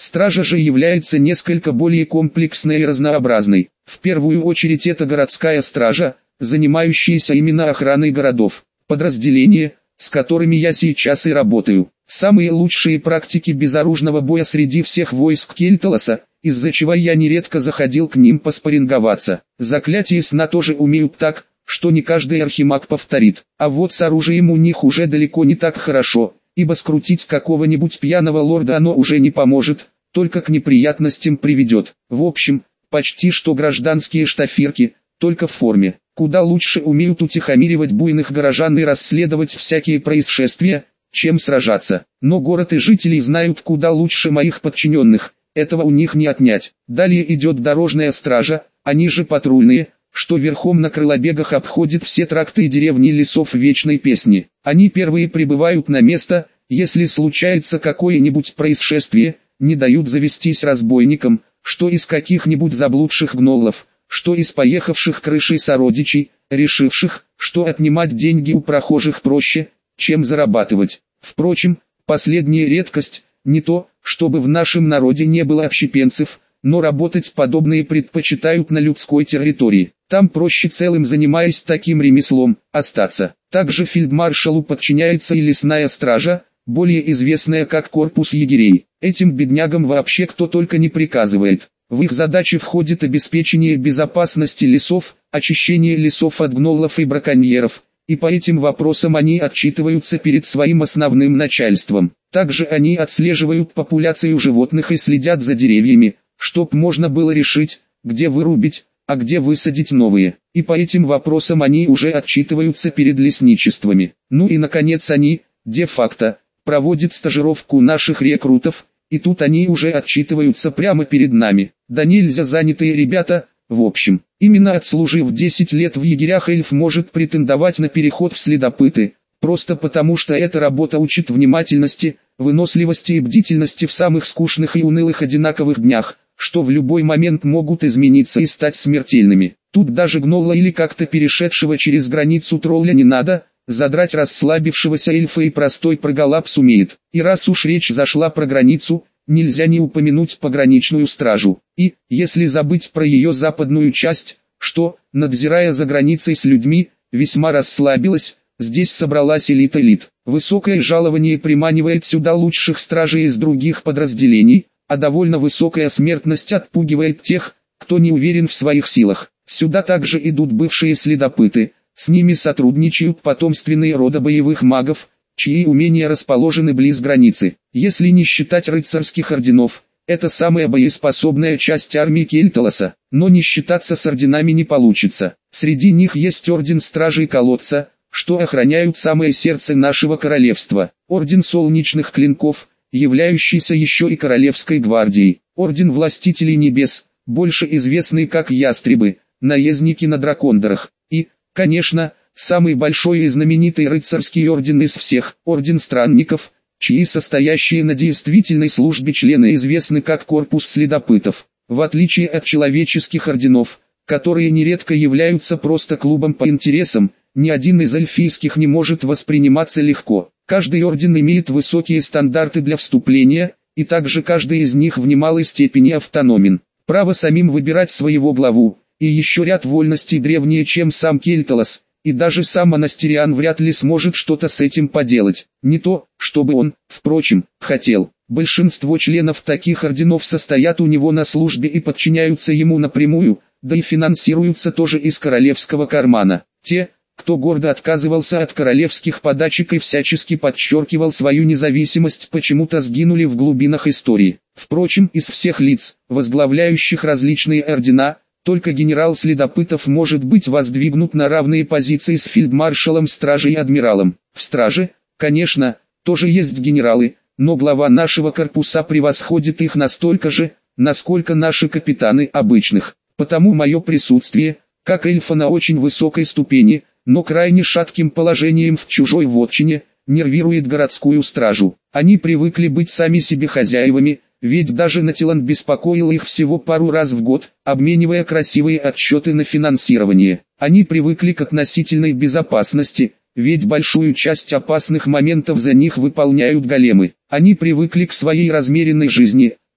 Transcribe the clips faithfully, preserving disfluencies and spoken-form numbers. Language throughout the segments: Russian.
Стража же является несколько более комплексной и разнообразной. В первую очередь это городская стража, занимающаяся именно охраной городов. Подразделения, с которыми я сейчас и работаю. Самые лучшие практики безоружного боя среди всех войск Кельталоса, из-за чего я нередко заходил к ним поспарринговаться. Заклятие сна тоже умеют так, что не каждый архимаг повторит. А вот с оружием у них уже далеко не так хорошо, ибо скрутить какого-нибудь пьяного лорда оно уже не поможет, только к неприятностям приведет. В общем, почти что гражданские штафирки, только в форме. Куда лучше умеют утихомиривать буйных горожан и расследовать всякие происшествия, чем сражаться. Но город и жители знают куда лучше моих подчиненных, этого у них не отнять. Далее идет дорожная стража, они же патрульные, что верхом на крылобегах обходит все тракты и деревни лесов вечной песни. Они первые прибывают на место, если случается какое-нибудь происшествие, не дают завестись разбойникам, что из каких-нибудь заблудших гнолов, что из поехавших крышей сородичей, решивших, что отнимать деньги у прохожих проще, чем зарабатывать. Впрочем, последняя редкость, не то, чтобы в нашем народе не было общепенцев, но работать подобные предпочитают на людской территории. Там проще целым занимаясь таким ремеслом, остаться. Также фельдмаршалу подчиняется и лесная стража, более известная как корпус егерей. Этим беднягам вообще кто только не приказывает. В их задачи входит обеспечение безопасности лесов, очищение лесов от гнолов и браконьеров, и по этим вопросам они отчитываются перед своим основным начальством. Также они отслеживают популяцию животных и следят за деревьями, чтоб можно было решить, где вырубить, а где высадить новые. И по этим вопросам они уже отчитываются перед лесничествами. Ну и наконец они, де-факто, проводят стажировку наших рекрутов, и тут они уже отчитываются прямо перед нами. Да нельзя занятые ребята, в общем. Именно отслужив десять лет в егерях, эльф может претендовать на переход в следопыты, просто потому что эта работа учит внимательности, выносливости и бдительности в самых скучных и унылых одинаковых днях, что в любой момент могут измениться и стать смертельными. Тут даже гнола или как-то перешедшего через границу тролля не надо, задрать расслабившегося эльфа и простой проголапс умеет. И раз уж речь зашла про границу, нельзя не упомянуть пограничную стражу. И, если забыть про ее западную часть, что, надзирая за границей с людьми, весьма расслабилась, здесь собралась элита элит. Высокое жалование приманивает сюда лучших стражей из других подразделений, а довольно высокая смертность отпугивает тех, кто не уверен в своих силах. Сюда также идут бывшие следопыты, с ними сотрудничают потомственные рода боевых магов, чьи умения расположены близ границы. Если не считать рыцарских орденов, это самая боеспособная часть армии Кельталоса, но не считаться с орденами не получится. Среди них есть орден Стражей Колодца, что охраняют самое сердце нашего королевства, орден Солнечных Клинков, являющийся еще и Королевской гвардией, орден Властителей Небес, больше известный как Ястребы, наездники на дракондорах, и, конечно, самый большой и знаменитый рыцарский орден из всех, орден Странников, чьи состоящие на действительной службе члены известны как корпус следопытов. В отличие от человеческих орденов, которые нередко являются просто клубом по интересам, ни один из эльфийских не может восприниматься легко. Каждый орден имеет высокие стандарты для вступления, и также каждый из них в немалой степени автономен. Право самим выбирать своего главу, и еще ряд вольностей древнее, чем сам Кельталос, и даже сам Монастериан вряд ли сможет что-то с этим поделать. Не то, чтобы он, впрочем, хотел. Большинство членов таких орденов состоят у него на службе и подчиняются ему напрямую, да и финансируются тоже из королевского кармана. Те, кто гордо отказывался от королевских подачек и всячески подчеркивал свою независимость, почему-то сгинули в глубинах истории. Впрочем, из всех лиц, возглавляющих различные ордена, только генерал Следопытов может быть воздвигнут на равные позиции с фельдмаршалом стражи и адмиралом. В страже, конечно, тоже есть генералы, но глава нашего корпуса превосходит их настолько же, насколько наши капитаны обычных. Потому мое присутствие, как эльфа на очень высокой ступени, но крайне шатким положением в чужой вотчине, нервирует городскую стражу. Они привыкли быть сами себе хозяевами, ведь даже Натилан беспокоил их всего пару раз в год, обменивая красивые отчеты на финансирование. Они привыкли к относительной безопасности, ведь большую часть опасных моментов за них выполняют големы. Они привыкли к своей размеренной жизни,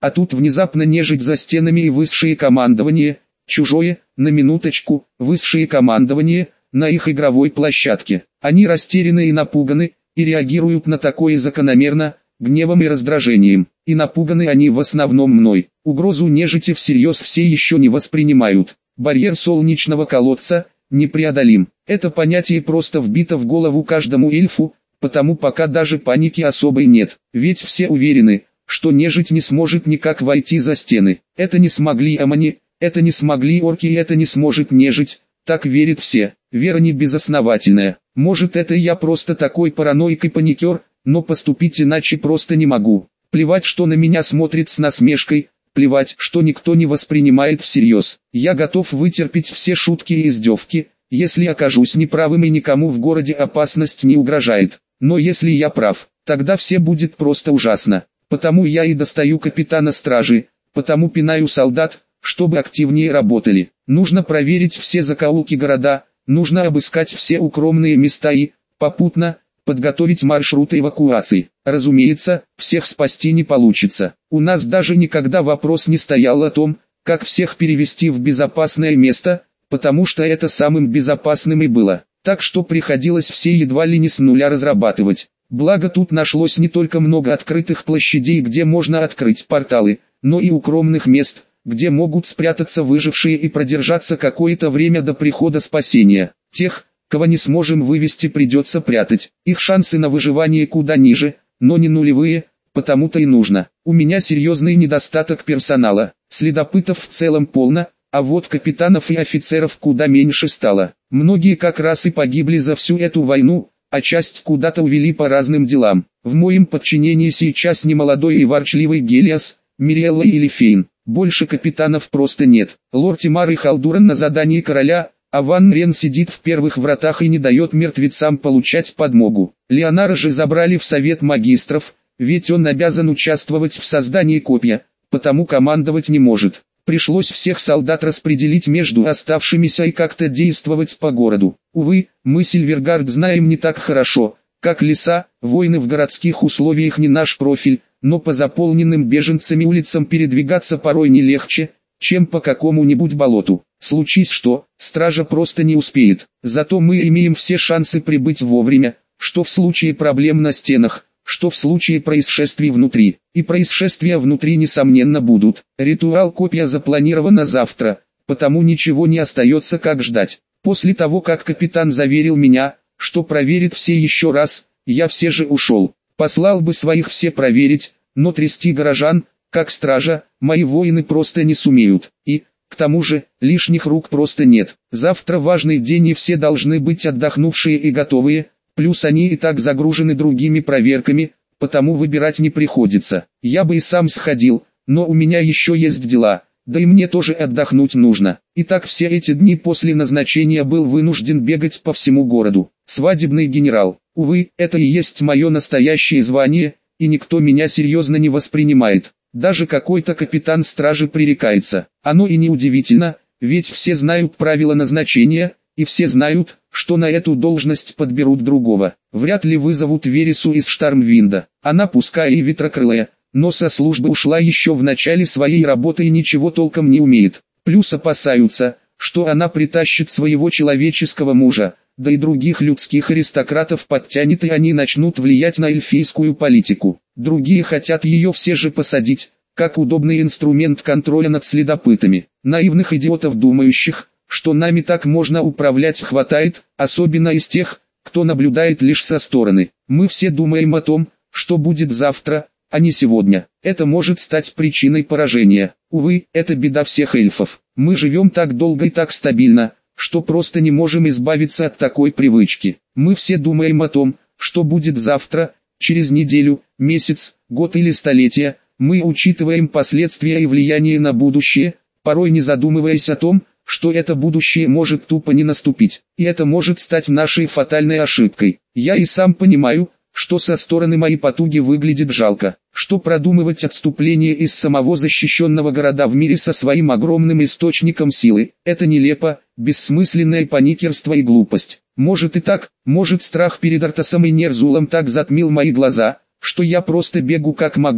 а тут внезапно нежить за стенами и высшее командование, чужое, на минуточку, высшее командование, на их игровой площадке. Они растеряны и напуганы, и реагируют на такое закономерно, гневом и раздражением. И напуганы они в основном мной. Угрозу нежити всерьез все еще не воспринимают. Барьер солнечного колодца непреодолим. Это понятие просто вбито в голову каждому эльфу, потому пока даже паники особой нет. Ведь все уверены, что нежить не сможет никак войти за стены. Это не смогли амани, это не смогли орки и это не сможет нежить. Так верят все. Вера не безосновательная. Может, это я просто такой параноик и паникер, но поступить иначе просто не могу. Плевать, что на меня смотрит с насмешкой, плевать, что никто не воспринимает всерьез. Я готов вытерпеть все шутки и издевки, если окажусь неправым и никому в городе опасность не угрожает. Но если я прав, тогда все будет просто ужасно. Потому я и достаю капитана стражи, потому пинаю солдат, чтобы активнее работали. Нужно проверить все закоулки города, нужно обыскать все укромные места и, попутно, подготовить маршруты эвакуации. Разумеется, всех спасти не получится. У нас даже никогда вопрос не стоял о том, как всех перевести в безопасное место, потому что это самым безопасным и было. Так что приходилось все едва ли не с нуля разрабатывать. Благо тут нашлось не только много открытых площадей, где можно открыть порталы, но и укромных мест, где могут спрятаться выжившие и продержаться какое-то время до прихода спасения. Тех, кого не сможем вывести, придется прятать. Их шансы на выживание куда ниже, но не нулевые, потому-то и нужно. У меня серьезный недостаток персонала, следопытов в целом полно, а вот капитанов и офицеров куда меньше стало. Многие как раз и погибли за всю эту войну, а часть куда-то увели по разным делам. В моем подчинении сейчас немолодой и ворчливый Гелиас, Мириэлла или Фейн. Больше капитанов просто нет. Лорд Тимар и Халдуран на задании короля, а Ван Рен сидит в первых вратах и не дает мертвецам получать подмогу. Леонара же забрали в совет магистров, ведь он обязан участвовать в создании копья, потому командовать не может. Пришлось всех солдат распределить между оставшимися и как-то действовать по городу. Увы, мы Сильвергард знаем не так хорошо, как леса, войны в городских условиях не наш профиль, но по заполненным беженцами улицам передвигаться порой не легче, чем по какому-нибудь болоту. Случись что, стража просто не успеет. Зато мы имеем все шансы прибыть вовремя, что в случае проблем на стенах, что в случае происшествий внутри. И происшествия внутри несомненно будут. Ритуал копья запланирован на завтра, потому ничего не остается как ждать. После того как капитан заверил меня, что проверит все еще раз, я все же ушел. Послал бы своих все проверить, но трясти горожан, как стража, мои воины просто не сумеют. И, к тому же, лишних рук просто нет. Завтра важный день и все должны быть отдохнувшие и готовые, плюс они и так загружены другими проверками, потому выбирать не приходится. Я бы и сам сходил, но у меня еще есть дела, да и мне тоже отдохнуть нужно. И так все эти дни после назначения был вынужден бегать по всему городу. Свадебный генерал. Увы, это и есть мое настоящее звание, и никто меня серьезно не воспринимает. Даже какой-то капитан стражи пререкается. Оно и не удивительно, ведь все знают правила назначения, и все знают, что на эту должность подберут другого. Вряд ли вызовут Вересу из Штормвинда. Она пускай и ветрокрылая, но со службы ушла еще в начале своей работы и ничего толком не умеет. Плюс опасаются, что она притащит своего человеческого мужа, да и других людских аристократов подтянет, и они начнут влиять на эльфийскую политику. Другие хотят ее все же посадить, как удобный инструмент контроля над следопытами. Наивных идиотов, думающих, что нами так можно управлять, хватает, особенно из тех, кто наблюдает лишь со стороны. Мы все думаем о том, что будет завтра, а не сегодня. Это может стать причиной поражения. Увы, это беда всех эльфов. Мы живем так долго и так стабильно, что просто не можем избавиться от такой привычки. Мы все думаем о том, что будет завтра, через неделю, месяц, год или столетие. Мы учитываем последствия и влияние на будущее, порой не задумываясь о том, что это будущее может тупо не наступить. И это может стать нашей фатальной ошибкой. Я и сам понимаю, что со стороны мои потуги выглядит жалко, что продумывать отступление из самого защищенного города в мире со своим огромным источником силы – это нелепо, бессмысленное паникерство и глупость. Может и так, может страх перед Артасом и Нерзулом так затмил мои глаза, что я просто бегу как могу,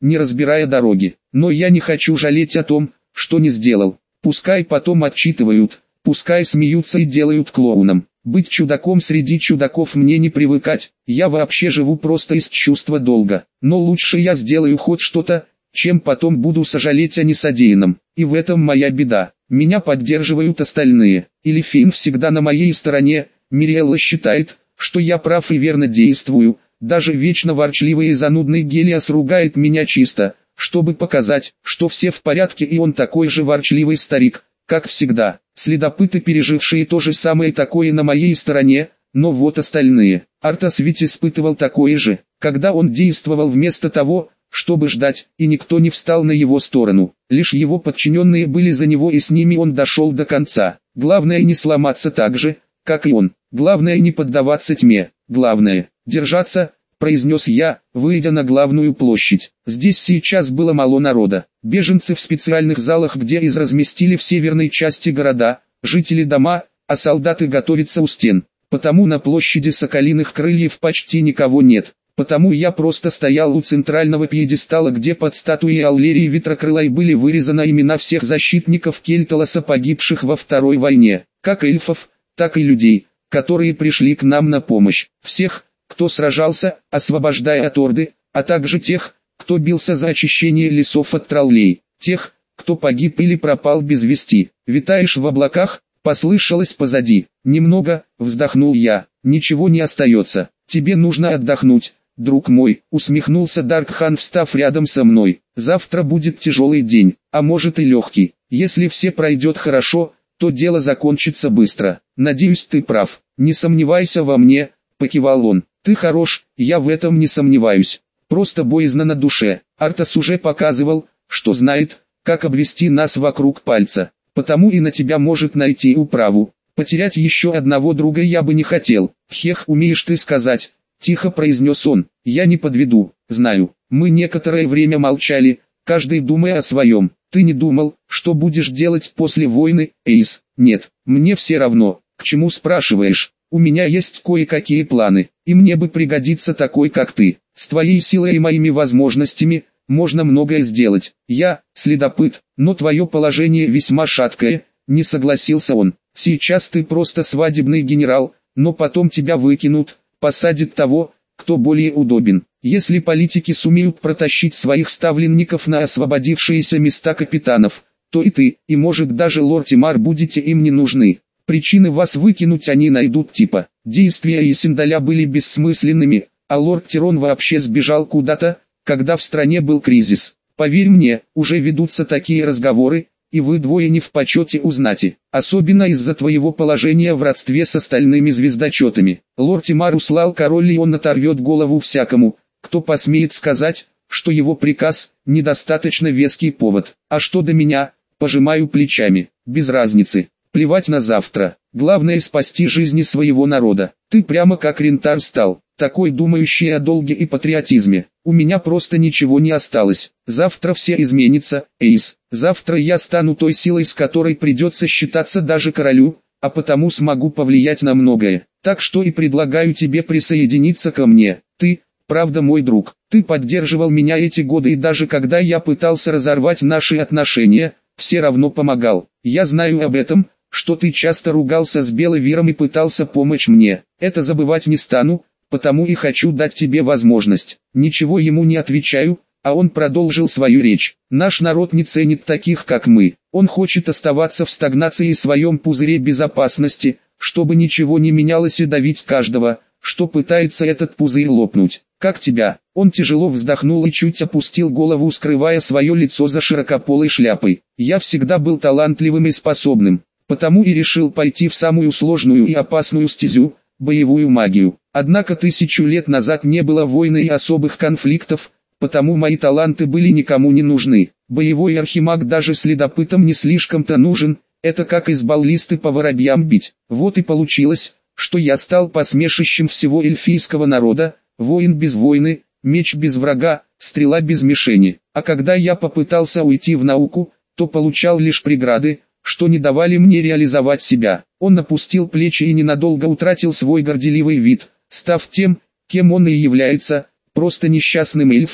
не разбирая дороги. Но я не хочу жалеть о том, что не сделал. Пускай потом отчитывают, пускай смеются и делают клоуном. Быть чудаком среди чудаков мне не привыкать, я вообще живу просто из чувства долга. Но лучше я сделаю хоть что-то, чем потом буду сожалеть о несодеянном. И в этом моя беда. Меня поддерживают остальные. Элифейн всегда на моей стороне. Мириэлла считает, что я прав и верно действую. Даже вечно ворчливый и занудный Гелиос ругает меня чисто, чтобы показать, что все в порядке и он такой же ворчливый старик, как всегда. Следопыты, пережившие то же самое, такое на моей стороне, но вот остальные. Артас ведь испытывал такое же, когда он действовал вместо того, чтобы ждать, и никто не встал на его сторону. Лишь его подчиненные были за него, и с ними он дошел до конца. Главное не сломаться так же, как и он. Главное не поддаваться тьме. Главное — держаться, произнес я, выйдя на главную площадь. Здесь сейчас было мало народа. Беженцы в специальных залах, где из разместили в северной части города, жители дома, а солдаты готовятся у стен. Потому на площади Соколиных Крыльев почти никого нет. Потому я просто стоял у центрального пьедестала, где под статуей Аллерии Ветрокрылой были вырезаны имена всех защитников Кельталоса, погибших во Второй войне, как эльфов, так и людей, которые пришли к нам на помощь. Всех, кто сражался, освобождая от Орды, а также тех, кто бился за очищение лесов от троллей, тех, кто погиб или пропал без вести. «Витаешь в облаках?» — послышалось позади. «Немного», — вздохнул я, — «ничего не остается. Тебе нужно отдохнуть, друг мой», — усмехнулся Даркхан, встав рядом со мной. «Завтра будет тяжелый день, а может и легкий. Если все пройдет хорошо, то дело закончится быстро. Надеюсь, ты прав. Не сомневайся во мне», — покивал он. «Ты хорош, я в этом не сомневаюсь. Просто боязно на душе. Артас уже показывал, что знает, как обвести нас вокруг пальца. Потому и на тебя может найти управу. Потерять еще одного друга я бы не хотел». «Хех, умеешь ты сказать», — тихо произнес он. «Я не подведу, знаю». Мы некоторое время молчали, каждый думая о своем. «Ты не думал, что будешь делать после войны, Эйс?» «Нет, мне все равно. К чему спрашиваешь? У меня есть кое-какие планы, и мне бы пригодиться такой, как ты. С твоей силой и моими возможностями можно многое сделать. Я следопыт, но твое положение весьма шаткое», — не согласился он. «Сейчас ты просто свадебный генерал, но потом тебя выкинут, посадят того, кто более удобен. Если политики сумеют протащить своих ставленников на освободившиеся места капитанов, то и ты, и может даже лорд Тимар будете им не нужны. Причины вас выкинуть они найдут, типа, действия Исендаля были бессмысленными, а лорд Тирон вообще сбежал куда-то, когда в стране был кризис. Поверь мне, уже ведутся такие разговоры, и вы двое не в почете у знати, особенно из-за твоего положения в родстве с остальными звездочетами. Лорд Тимар услал король, и он оторвет голову всякому, кто посмеет сказать, что его приказ – недостаточно веский повод. А что до меня, пожимаю плечами, без разницы. Плевать на завтра, главное спасти жизни своего народа. Ты прямо как Рентар стал, такой думающий о долге и патриотизме. У меня просто ничего не осталось. Завтра все изменится, Эйс. Завтра я стану той силой, с которой придется считаться даже королю, а потому смогу повлиять на многое. Так что и предлагаю тебе присоединиться ко мне. Ты, правда, мой друг. Ты поддерживал меня эти годы, и даже когда я пытался разорвать наши отношения, все равно помогал. Я знаю об этом, что ты часто ругался с Беловиром и пытался помочь мне. Это забывать не стану, потому и хочу дать тебе возможность. Ничего ему не отвечаю, а он продолжил свою речь. Наш народ не ценит таких, как мы. Он хочет оставаться в стагнации в своем пузыре безопасности, чтобы ничего не менялось, и давить каждого, что пытается этот пузырь лопнуть. Как тебя? Он тяжело вздохнул и чуть опустил голову, скрывая свое лицо за широкополой шляпой. Я всегда был талантливым и способным, потому и решил пойти в самую сложную и опасную стезю – боевую магию. Однако тысячу лет назад не было войны и особых конфликтов, потому мои таланты были никому не нужны. Боевой архимаг даже следопытам не слишком-то нужен, это как из баллисты по воробьям бить. Вот и получилось, что я стал посмешищем всего эльфийского народа, воин без войны, меч без врага, стрела без мишени. А когда я попытался уйти в науку, то получал лишь преграды, что не давали мне реализовать себя. Он опустил плечи и ненадолго утратил свой горделивый вид, став тем, кем он и является, просто несчастным эльфом,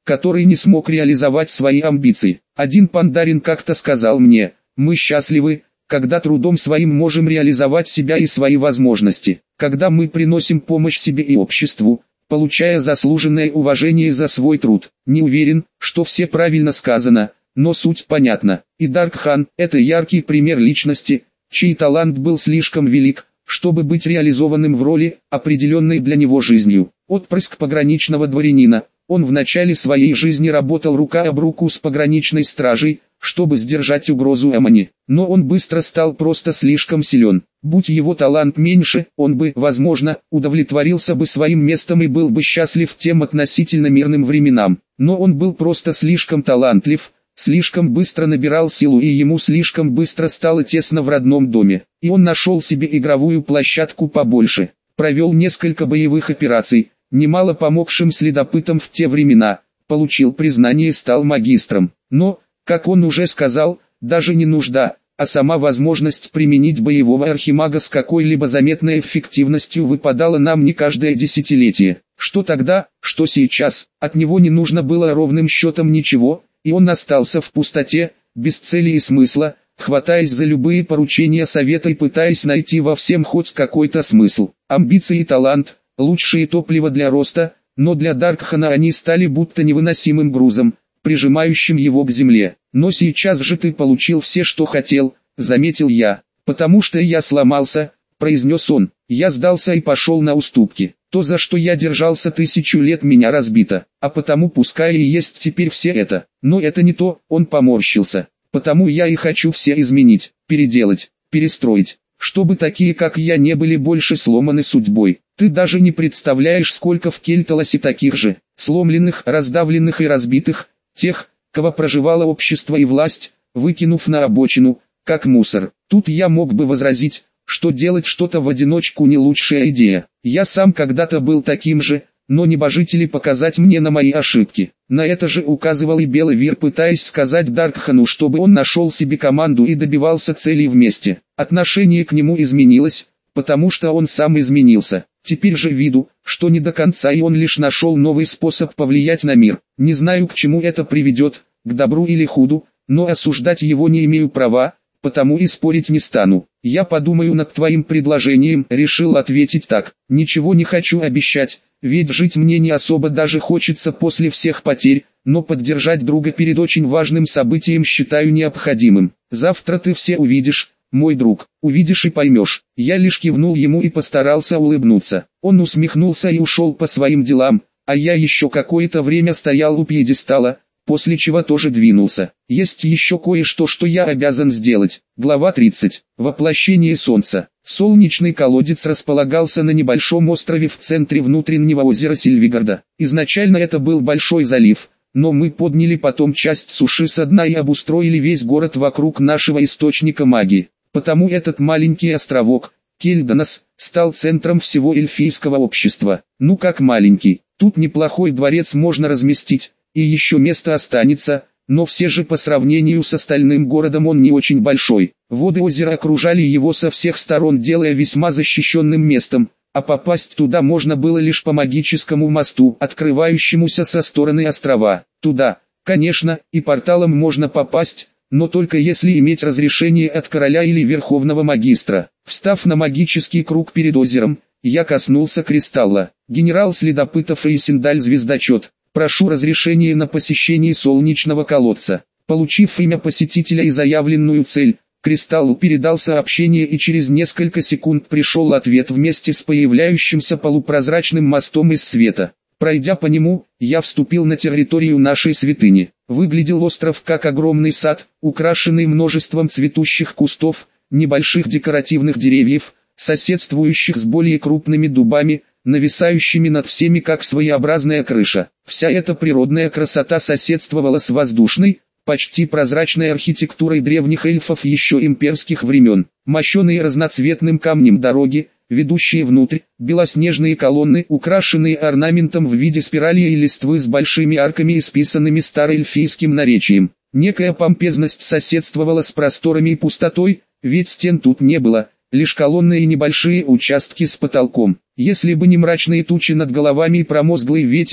который не смог реализовать свои амбиции. Один пандарин как-то сказал мне: «Мы счастливы, когда трудом своим можем реализовать себя и свои возможности, когда мы приносим помощь себе и обществу, получая заслуженное уважение за свой труд». Не уверен, что все правильно сказано, но суть понятна. И Даркхан – это яркий пример личности, чей талант был слишком велик, чтобы быть реализованным в роли, определенной для него жизнью. Отпрыск пограничного дворянина, он в начале своей жизни работал рука об руку с пограничной стражей, чтобы сдержать угрозу Эмони. Но он быстро стал просто слишком силен. Будь его талант меньше, он бы, возможно, удовлетворился бы своим местом и был бы счастлив тем относительно мирным временам. Но он был просто слишком талантлив, слишком быстро набирал силу, и ему слишком быстро стало тесно в родном доме. И он нашел себе игровую площадку побольше. Провел несколько боевых операций, немало помогшим следопытам в те времена, получил признание и стал магистром. Но, как он уже сказал, даже не нужда, а сама возможность применить боевого архимага с какой-либо заметной эффективностью выпадала нам не каждое десятилетие. Что тогда, что сейчас, от него не нужно было ровным счетом ничего, и он остался в пустоте, без цели и смысла, хватаясь за любые поручения совета и пытаясь найти во всем хоть какой-то смысл. Амбиции и талант – лучшее топливо для роста, но для Даркхана они стали будто невыносимым грузом, прижимающим его к земле. «Но сейчас же ты получил все, что хотел», — заметил я. «Потому что я сломался», — произнес он. «Я сдался и пошел на уступки. То, за что я держался тысячу лет, меня разбито, а потому пускай и есть теперь все это. Но это не то», — он поморщился. «Потому я и хочу все изменить, переделать, перестроить, чтобы такие, как я, не были больше сломаны судьбой. Ты даже не представляешь, сколько в Кельталосе таких же, сломленных, раздавленных и разбитых, тех, кого проживало общество и власть, выкинув на обочину, как мусор». Тут я мог бы возразить, что делать что-то в одиночку не лучшая идея. Я сам когда-то был таким же, но небожители показать мне на мои ошибки. На это же указывал и Белый Вир, пытаясь сказать Даркхану, чтобы он нашел себе команду и добивался целей вместе. Отношение к нему изменилось, потому что он сам изменился. Теперь же виду, что не до конца, и он лишь нашел новый способ повлиять на мир. Не знаю, к чему это приведет, к добру или худу, но осуждать его не имею права, потому и спорить не стану. Я подумаю над твоим предложением, решил ответить так. Ничего не хочу обещать, ведь жить мне не особо даже хочется после всех потерь, но поддержать друга перед очень важным событием считаю необходимым. Завтра ты все увидишь, мой друг, увидишь и поймешь. Я лишь кивнул ему и постарался улыбнуться. Он усмехнулся и ушел по своим делам, а я еще какое-то время стоял у пьедестала, после чего тоже двинулся. Есть еще кое-что, что я обязан сделать. Глава тридцать. Воплощение солнца. Солнечный колодец располагался на небольшом острове в центре внутреннего озера Сильвигарда. Изначально это был большой залив, но мы подняли потом часть суши со дна и обустроили весь город вокруг нашего источника магии. Потому этот маленький островок, Кельданос, стал центром всего эльфийского общества. Ну как маленький, тут неплохой дворец можно разместить, и еще место останется, но все же по сравнению с остальным городом он не очень большой. Воды озера окружали его со всех сторон, делая весьма защищенным местом, а попасть туда можно было лишь по магическому мосту, открывающемуся со стороны острова. Туда, конечно, и порталом можно попасть, но только если иметь разрешение от короля или верховного магистра. Встав на магический круг перед озером, я коснулся кристалла. Генерал следопытов и Синдаль-звездочет. Прошу разрешения на посещение солнечного колодца. Получив имя посетителя и заявленную цель, кристаллу передал сообщение, и через несколько секунд пришел ответ вместе с появляющимся полупрозрачным мостом из света. Пройдя по нему, я вступил на территорию нашей святыни. Выглядел остров как огромный сад, украшенный множеством цветущих кустов, небольших декоративных деревьев, соседствующих с более крупными дубами, нависающими над всеми как своеобразная крыша. Вся эта природная красота соседствовала с воздушной, почти прозрачной архитектурой древних эльфов еще имперских времен. Мощеные разноцветным камнем дороги, ведущие внутрь, белоснежные колонны, украшенные орнаментом в виде спирали и листвы с большими арками, исписанными староэльфийским наречием. Некая помпезность соседствовала с просторами и пустотой, ведь стен тут не было, лишь колонны и небольшие участки с потолком. Если бы не мрачные тучи над головами и промозглый ветер,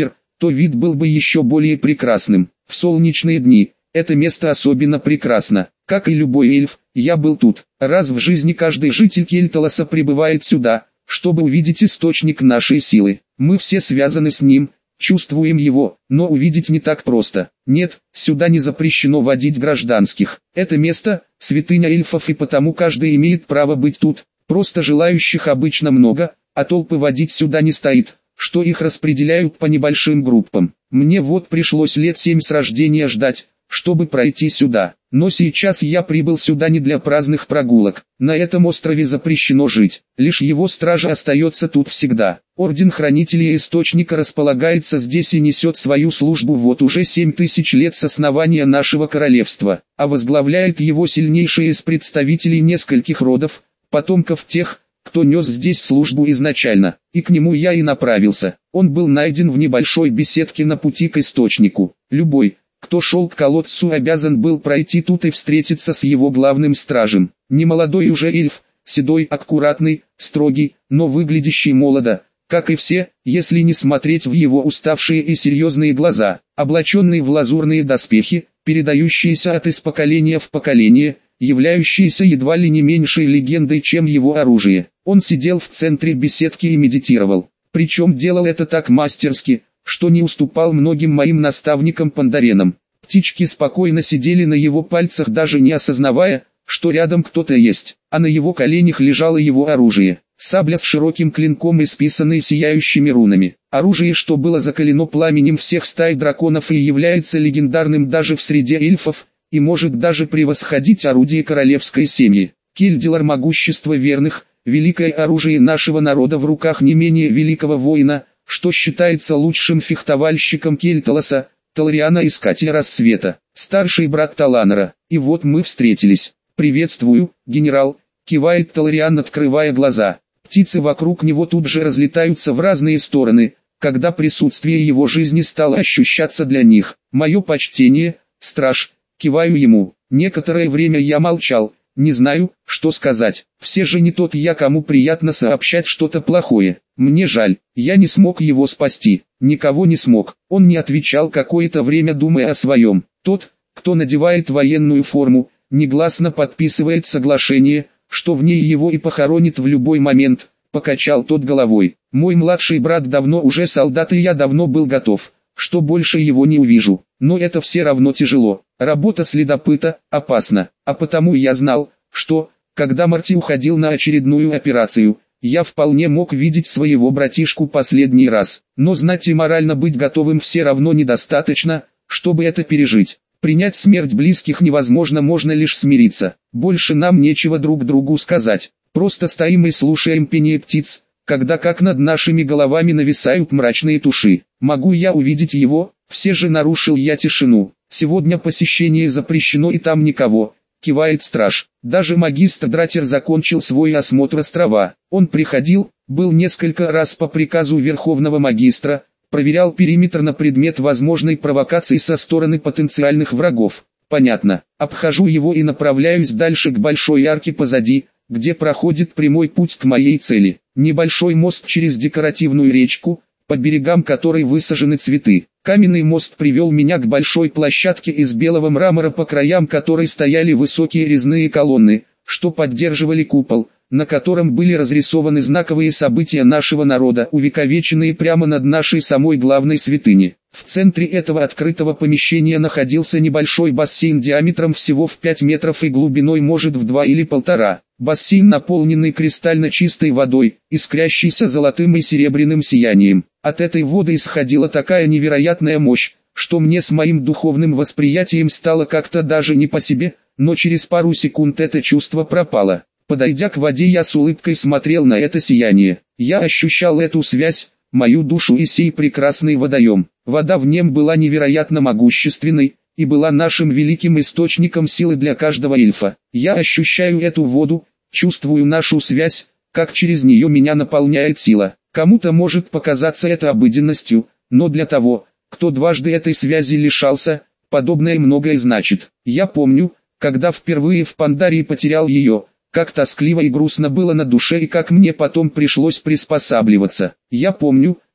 то вид был бы еще более прекрасным. В солнечные дни это место особенно прекрасно. Как и любой эльф, я был тут. Раз в жизни каждый житель Кельталоса прибывает сюда, чтобы увидеть источник нашей силы. Мы все связаны с ним, чувствуем его, но увидеть не так просто. Нет, сюда не запрещено водить гражданских. Это место – святыня эльфов, и потому каждый имеет право быть тут. Просто желающих обычно много, а толпы водить сюда не стоит, что их распределяют по небольшим группам. Мне вот пришлось лет семь с рождения ждать, чтобы пройти сюда. Но сейчас я прибыл сюда не для праздных прогулок. На этом острове запрещено жить. Лишь его стража остается тут всегда. Орден Хранителей Источника располагается здесь и несет свою службу вот уже семь тысяч лет с основания нашего королевства. А возглавляет его сильнейший из представителей нескольких родов, потомков тех, кто нес здесь службу изначально. И к нему я и направился. Он был найден в небольшой беседке на пути к источнику. Любой, кто шел к колодцу, обязан был пройти тут и встретиться с его главным стражем. Немолодой уже эльф, седой, аккуратный, строгий, но выглядящий молодо, как и все, если не смотреть в его уставшие и серьезные глаза, облаченный в лазурные доспехи, передающиеся от из поколения в поколение, являющиеся едва ли не меньшей легендой, чем его оружие. Он сидел в центре беседки и медитировал, причем делал это так мастерски, что не уступал многим моим наставникам-пандаренам. Птички спокойно сидели на его пальцах, даже не осознавая, что рядом кто-то есть, а на его коленях лежало его оружие. Сабля с широким клинком, исписанной сияющими рунами. Оружие, что было закалено пламенем всех стай драконов и является легендарным даже в среде эльфов, и может даже превосходить орудие королевской семьи. Кельдилар — могущество верных, великое оружие нашего народа в руках не менее великого воина, что считается лучшим фехтовальщиком Кельталоса, Талариана, искателя рассвета, старший брат Таланера. И вот мы встретились. «Приветствую, генерал», — кивает Талариан, открывая глаза. Птицы вокруг него тут же разлетаются в разные стороны, когда присутствие его жизни стало ощущаться для них. «Мое почтение, страж», — киваю ему. Некоторое время я молчал, не знаю, что сказать. Все же не тот я, кому приятно сообщать что-то плохое. Мне жаль, я не смог его спасти, никого не смог. Он не отвечал какое-то время, думая о своем. Тот, кто надевает военную форму, негласно подписывает соглашение, что в ней его и похоронит в любой момент, покачал тот головой. Мой младший брат давно уже солдат, и я давно был готов, что больше его не увижу. Но это все равно тяжело. Работа следопыта опасна, а потому я знал, что, когда Марти уходил на очередную операцию, я вполне мог видеть своего братишку последний раз. Но знать и морально быть готовым все равно недостаточно, чтобы это пережить. Принять смерть близких невозможно, можно лишь смириться. Больше нам нечего друг другу сказать. Просто стоим и слушаем пение птиц, когда как над нашими головами нависают мрачные туши. Могу я увидеть его? Все же нарушил я тишину. Сегодня посещение запрещено и там никого, кивает страж. Даже магистр Дратер закончил свой осмотр острова. Он приходил, был несколько раз по приказу верховного магистра, проверял периметр на предмет возможной провокации со стороны потенциальных врагов. Понятно. Обхожу его и направляюсь дальше к большой арке позади, где проходит прямой путь к моей цели. Небольшой мост через декоративную речку, по берегам которой высажены цветы. Каменный мост привел меня к большой площадке из белого мрамора, по краям которой стояли высокие резные колонны, что поддерживали купол, на котором были разрисованы знаковые события нашего народа, увековеченные прямо над нашей самой главной святыней. В центре этого открытого помещения находился небольшой бассейн диаметром всего в пять метров и глубиной может в два или полтора. Бассейн, наполненный кристально чистой водой, искрящейся золотым и серебряным сиянием. От этой воды исходила такая невероятная мощь, что мне с моим духовным восприятием стало как-то даже не по себе, но через пару секунд это чувство пропало. Подойдя к воде, я с улыбкой смотрел на это сияние. Я ощущал эту связь, мою душу и сей прекрасный водоем. Вода в нем была невероятно могущественной, и была нашим великим источником силы для каждого эльфа. Я ощущаю эту воду, чувствую нашу связь, как через нее меня наполняет сила. Кому-то может показаться это обыденностью, но для того, кто дважды этой связи лишался, подобное многое значит. Я помню, когда впервые в Пандарии потерял ее, как тоскливо и грустно было на душе и как мне потом пришлось приспосабливаться. Я помню,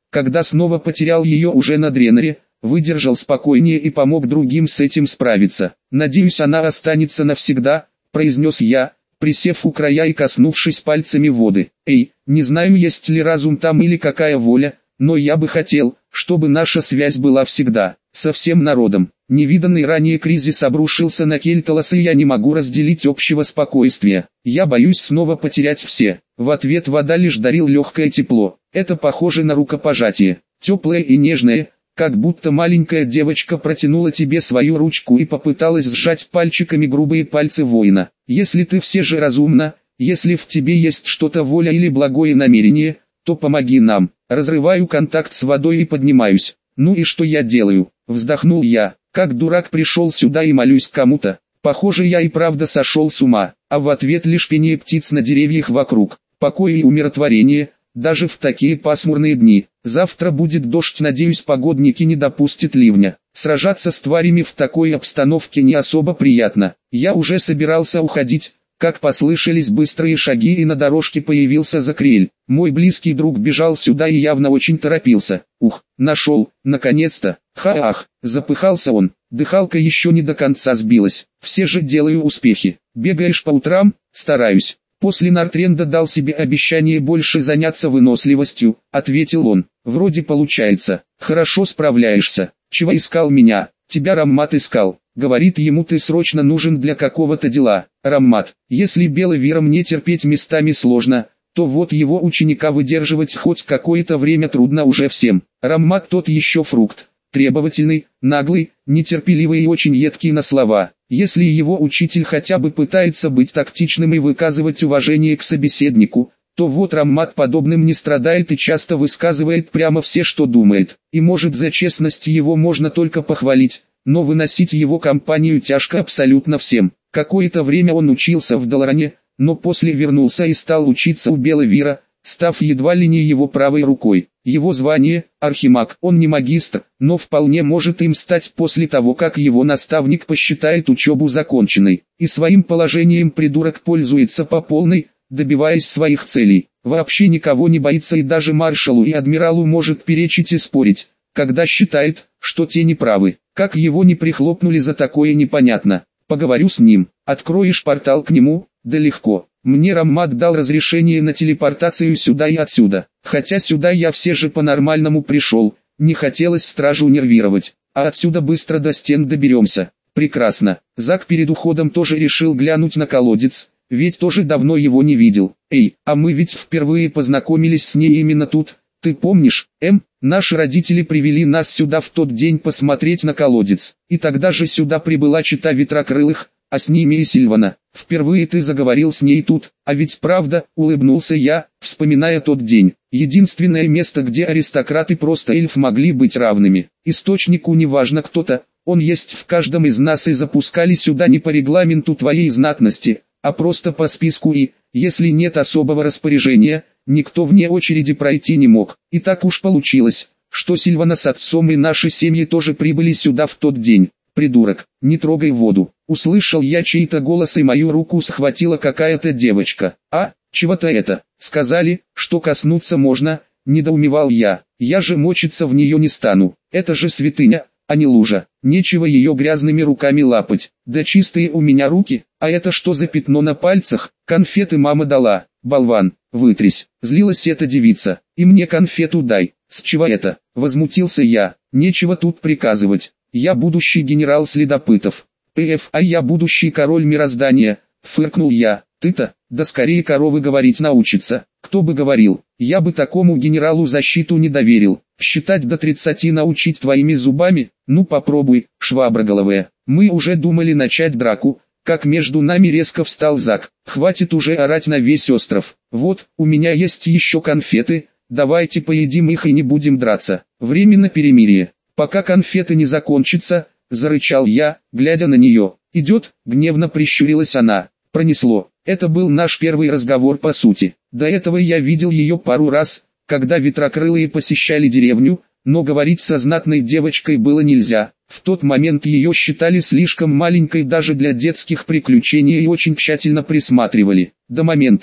когда снова потерял ее уже на Дренере, выдержал спокойнее и помог другим с этим справиться. «Надеюсь, она останется навсегда», — произнес я, присев у края и коснувшись пальцами воды. «Эй, не знаю, есть ли разум там или какая воля, но я бы хотел, чтобы наша связь была всегда, со всем народом». Невиданный ранее кризис обрушился на Кельталас, и я не могу разделить общего спокойствия. Я боюсь снова потерять все. В ответ вода лишь дарил легкое тепло. Это похоже на рукопожатие, теплое и нежное, как будто маленькая девочка протянула тебе свою ручку и попыталась сжать пальчиками грубые пальцы воина. Если ты все же разумна, если в тебе есть что-то воля или благое намерение, то помоги нам. Разрываю контакт с водой и поднимаюсь. Ну и что я делаю? Вздохнул я. Как дурак пришел сюда и молюсь кому-то. Похоже, я и правда сошел с ума, а в ответ лишь пение птиц на деревьях вокруг. Покой и умиротворение, даже в такие пасмурные дни. Завтра будет дождь, надеюсь, погодники не допустят ливня. Сражаться с тварями в такой обстановке не особо приятно. Я уже собирался уходить, как послышались быстрые шаги, и на дорожке появился Закриэль. Мой близкий друг бежал сюда и явно очень торопился. Ух, нашел, наконец-то. Ха-ах, запыхался он, дыхалка еще не до конца сбилась. Все же делаю успехи. Бегаешь по утрам? Стараюсь. После Нартренда дал себе обещание больше заняться выносливостью, ответил он. Вроде получается. Хорошо справляешься. Чего искал меня? Тебя Раммат искал. Говорит, ему ты срочно нужен для какого-то дела. Раммат, если Беловира мне терпеть местами сложно, то вот его ученика выдерживать хоть какое-то время трудно уже всем. Раммат тот еще фрукт. Требовательный, наглый, нетерпеливый и очень едкий на слова. Если его учитель хотя бы пытается быть тактичным и выказывать уважение к собеседнику, то вот Раммат подобным не страдает и часто высказывает прямо все, что думает. И может, за честность его можно только похвалить, но выносить его компанию тяжко абсолютно всем. Какое-то время он учился в Даларане, но после вернулся и стал учиться у Беловира, став едва ли не его правой рукой. Его звание – архимаг, он не магистр, но вполне может им стать после того, как его наставник посчитает учебу законченной. И своим положением придурок пользуется по полной, добиваясь своих целей. Вообще никого не боится и даже маршалу и адмиралу может перечить и спорить, когда считает, что те не правы. Как его не прихлопнули за такое, непонятно. Поговорю с ним. Откроешь портал к нему? Да легко. Мне Раммат дал разрешение на телепортацию сюда и отсюда. Хотя сюда я все же по-нормальному пришел, не хотелось стражу нервировать. А отсюда быстро до стен доберемся. Прекрасно. Зак перед уходом тоже решил глянуть на колодец, ведь тоже давно его не видел. Эй, а мы ведь впервые познакомились с ней именно тут. Ты помнишь, Эм, наши родители привели нас сюда в тот день посмотреть на колодец. И тогда же сюда прибыла чета Ветрокрылых, а с ними и Сильвана. Впервые ты заговорил с ней тут, а ведь правда, улыбнулся я, вспоминая тот день. Единственное место, где аристократы просто эльф могли быть равными. Источнику неважно кто-то, он есть в каждом из нас, и запускали сюда не по регламенту твоей знатности, а просто по списку, и, если нет особого распоряжения, никто вне очереди пройти не мог. И так уж получилось, что Сильвана с отцом и наши семьи тоже прибыли сюда в тот день. Придурок, не трогай воду. Услышал я чей-то голос, и мою руку схватила какая-то девочка. А, чего-то это, сказали, что коснуться можно, недоумевал я. Я же мочиться в нее не стану. Это же святыня, а не лужа. Нечего ее грязными руками лапать. Да чистые у меня руки. А это что за пятно на пальцах? Конфеты мама дала. Болван, вытрись. Злилась эта девица. И мне конфету дай. С чего это? Возмутился я. Нечего тут приказывать. Я будущий генерал следопытов. Пф, а я будущий король мироздания. Фыркнул я. Ты-то, да скорее коровы говорить научится. Кто бы говорил, я бы такому генералу защиту не доверил. Считать до тридцати научить твоими зубами? Ну попробуй, шваброголовая. Мы уже думали начать драку, как между нами резко встал Зак. Хватит уже орать на весь остров. Вот, у меня есть еще конфеты, давайте поедим их и не будем драться. Время на перемирие. Пока конфеты не закончатся, зарычал я, глядя на нее. Идет, гневно прищурилась она. Пронесло. Это был наш первый разговор по сути. До этого я видел ее пару раз, когда ветрокрылые посещали деревню, но говорить со знатной девочкой было нельзя. В тот момент ее считали слишком маленькой даже для детских приключений и очень тщательно присматривали. До момента,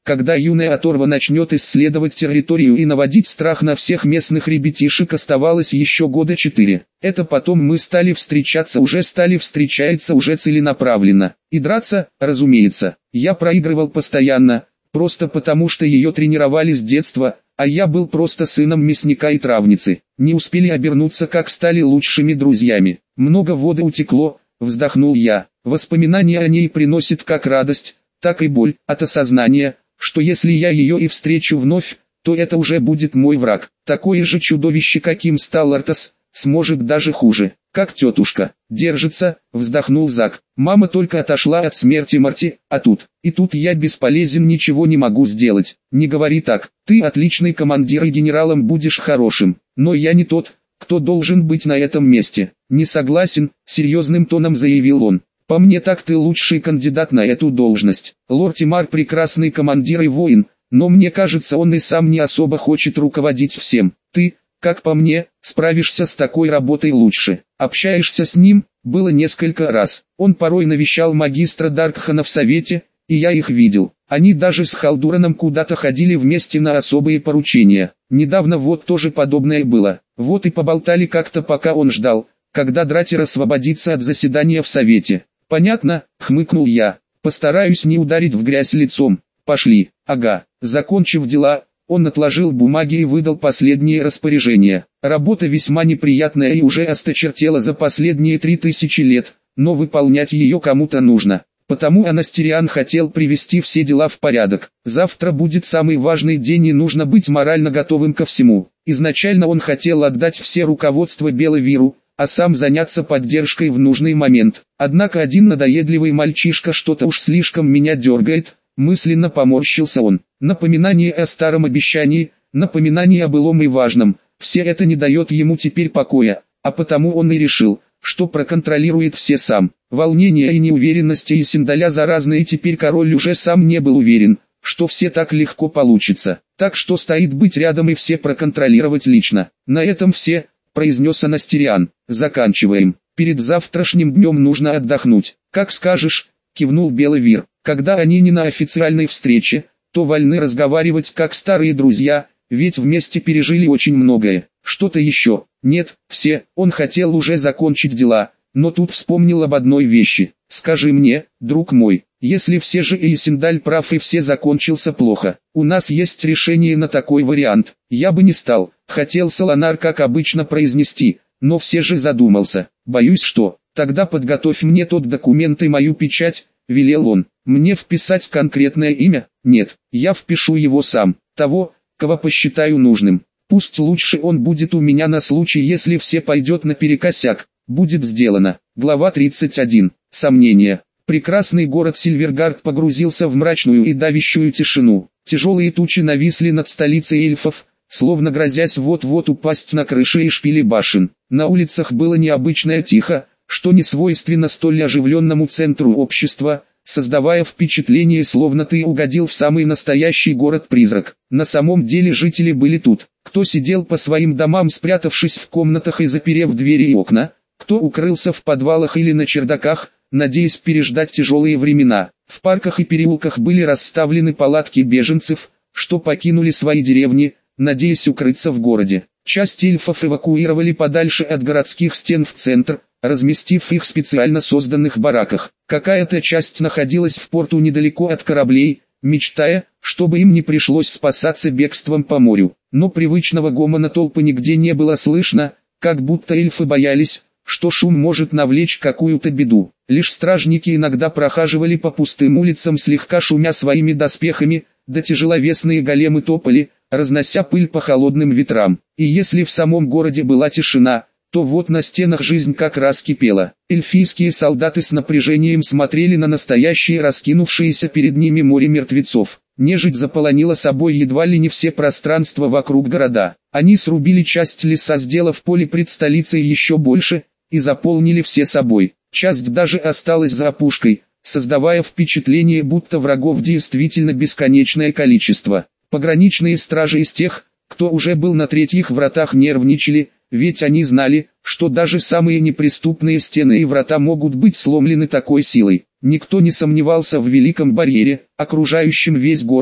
Когда юная оторва начнет исследовать территорию и наводить страх на всех местных ребятишек, оставалось еще года четыре. Это потом мы стали встречаться, уже стали встречаться уже целенаправленно. И драться, разумеется, я проигрывал постоянно, просто потому что ее тренировали с детства, а я был просто сыном мясника и травницы. Не успели обернуться, как стали лучшими друзьями. Много воды утекло, вздохнул я. Воспоминания о ней приносят как радость, так и боль от осознания, что если я ее и встречу вновь, то это уже будет мой враг. Такое же чудовище, каким стал Артас, сможет даже хуже. Как тетушка, держится, вздохнул Зак. Мама только отошла от смерти Марти, а тут, и тут я бесполезен, ничего не могу сделать. Не говори так, ты отличный командир и генералом будешь хорошим, но я не тот, кто должен быть на этом месте. Не согласен, серьезным тоном заявил он. По мне так ты лучший кандидат на эту должность. Лорд Тимар прекрасный командир и воин, но мне кажется, он и сам не особо хочет руководить всем. Ты, как по мне, справишься с такой работой лучше. Общаешься с ним, было несколько раз. Он порой навещал магистра Даркхана в совете, и я их видел. Они даже с Халдураном куда-то ходили вместе на особые поручения. Недавно вот тоже подобное было. Вот и поболтали как-то, пока он ждал, когда Дратир освободится от заседания в совете. «Понятно», — хмыкнул я. «Постараюсь не ударить в грязь лицом. Пошли». Ага. Закончив дела, он отложил бумаги и выдал последние распоряжения. Работа весьма неприятная и уже осточертела за последние три тысячи лет, но выполнять ее кому-то нужно. Потому Анастериан хотел привести все дела в порядок. Завтра будет самый важный день и нужно быть морально готовым ко всему. Изначально он хотел отдать все руководство Беловиру, а сам заняться поддержкой в нужный момент. Однако один надоедливый мальчишка что-то уж слишком меня дергает, мысленно поморщился он. Напоминание о старом обещании, напоминание о былом и важном, все это не дает ему теперь покоя, а потому он и решил, что проконтролирует все сам. Волнение и неуверенность и Синдаля заразные, и теперь король уже сам не был уверен, что все так легко получится. Так что стоит быть рядом и все проконтролировать лично. На этом все, произнес Анастериан. Заканчиваем. Перед завтрашним днем нужно отдохнуть. Как скажешь, кивнул Беловир. Когда они не на официальной встрече, то вольны разговаривать как старые друзья, ведь вместе пережили очень многое. Что-то еще? Нет, все. Он хотел уже закончить дела, но тут вспомнил об одной вещи. Скажи мне, друг мой, если все же и Синдаль прав и все закончился плохо, у нас есть решение на такой вариант. Я бы не стал, хотел Солонар как обычно произнести, но все же задумался. Боюсь, что, тогда подготовь мне тот документ и мою печать, велел он. Мне вписать конкретное имя? Нет, я впишу его сам, того, кого посчитаю нужным. Пусть лучше он будет у меня на случай, если все пойдет наперекосяк. Будет сделано. Глава тридцать один. Сомнения. Прекрасный город Сильвергард погрузился в мрачную и давящую тишину. Тяжелые тучи нависли над столицей эльфов, словно грозясь вот-вот упасть на крыши и шпили башен. На улицах было необычно тихо, что не свойственно столь оживленному центру общества, создавая впечатление, словно ты угодил в самый настоящий город-призрак. На самом деле жители были тут. Кто сидел по своим домам, спрятавшись в комнатах и заперев двери и окна, кто укрылся в подвалах или на чердаках, надеясь переждать тяжелые времена. В парках и переулках были расставлены палатки беженцев, что покинули свои деревни, надеясь укрыться в городе. Часть эльфов эвакуировали подальше от городских стен в центр, разместив их в специально созданных бараках. Какая-то часть находилась в порту недалеко от кораблей, мечтая, чтобы им не пришлось спасаться бегством по морю. Но привычного гомона толпы нигде не было слышно, как будто эльфы боялись, что шум может навлечь какую-то беду. Лишь стражники иногда прохаживали по пустым улицам, слегка шумя своими доспехами, да тяжеловесные големы топали, разнося пыль по холодным ветрам. И если в самом городе была тишина, то вот на стенах жизнь как раз кипела. Эльфийские солдаты с напряжением смотрели на настоящее раскинувшееся перед ними море мертвецов. Нежить заполонила собой едва ли не все пространства вокруг города. Они срубили часть леса, сделав поле пред столицей еще больше, и заполнили все собой. Часть даже осталась за опушкой, создавая впечатление, будто врагов действительно бесконечное количество. Пограничные стражи из тех, кто уже был на третьих вратах, нервничали, ведь они знали, что даже самые неприступные стены и врата могут быть сломлены такой силой. Никто не сомневался в великом барьере, окружающем весь город,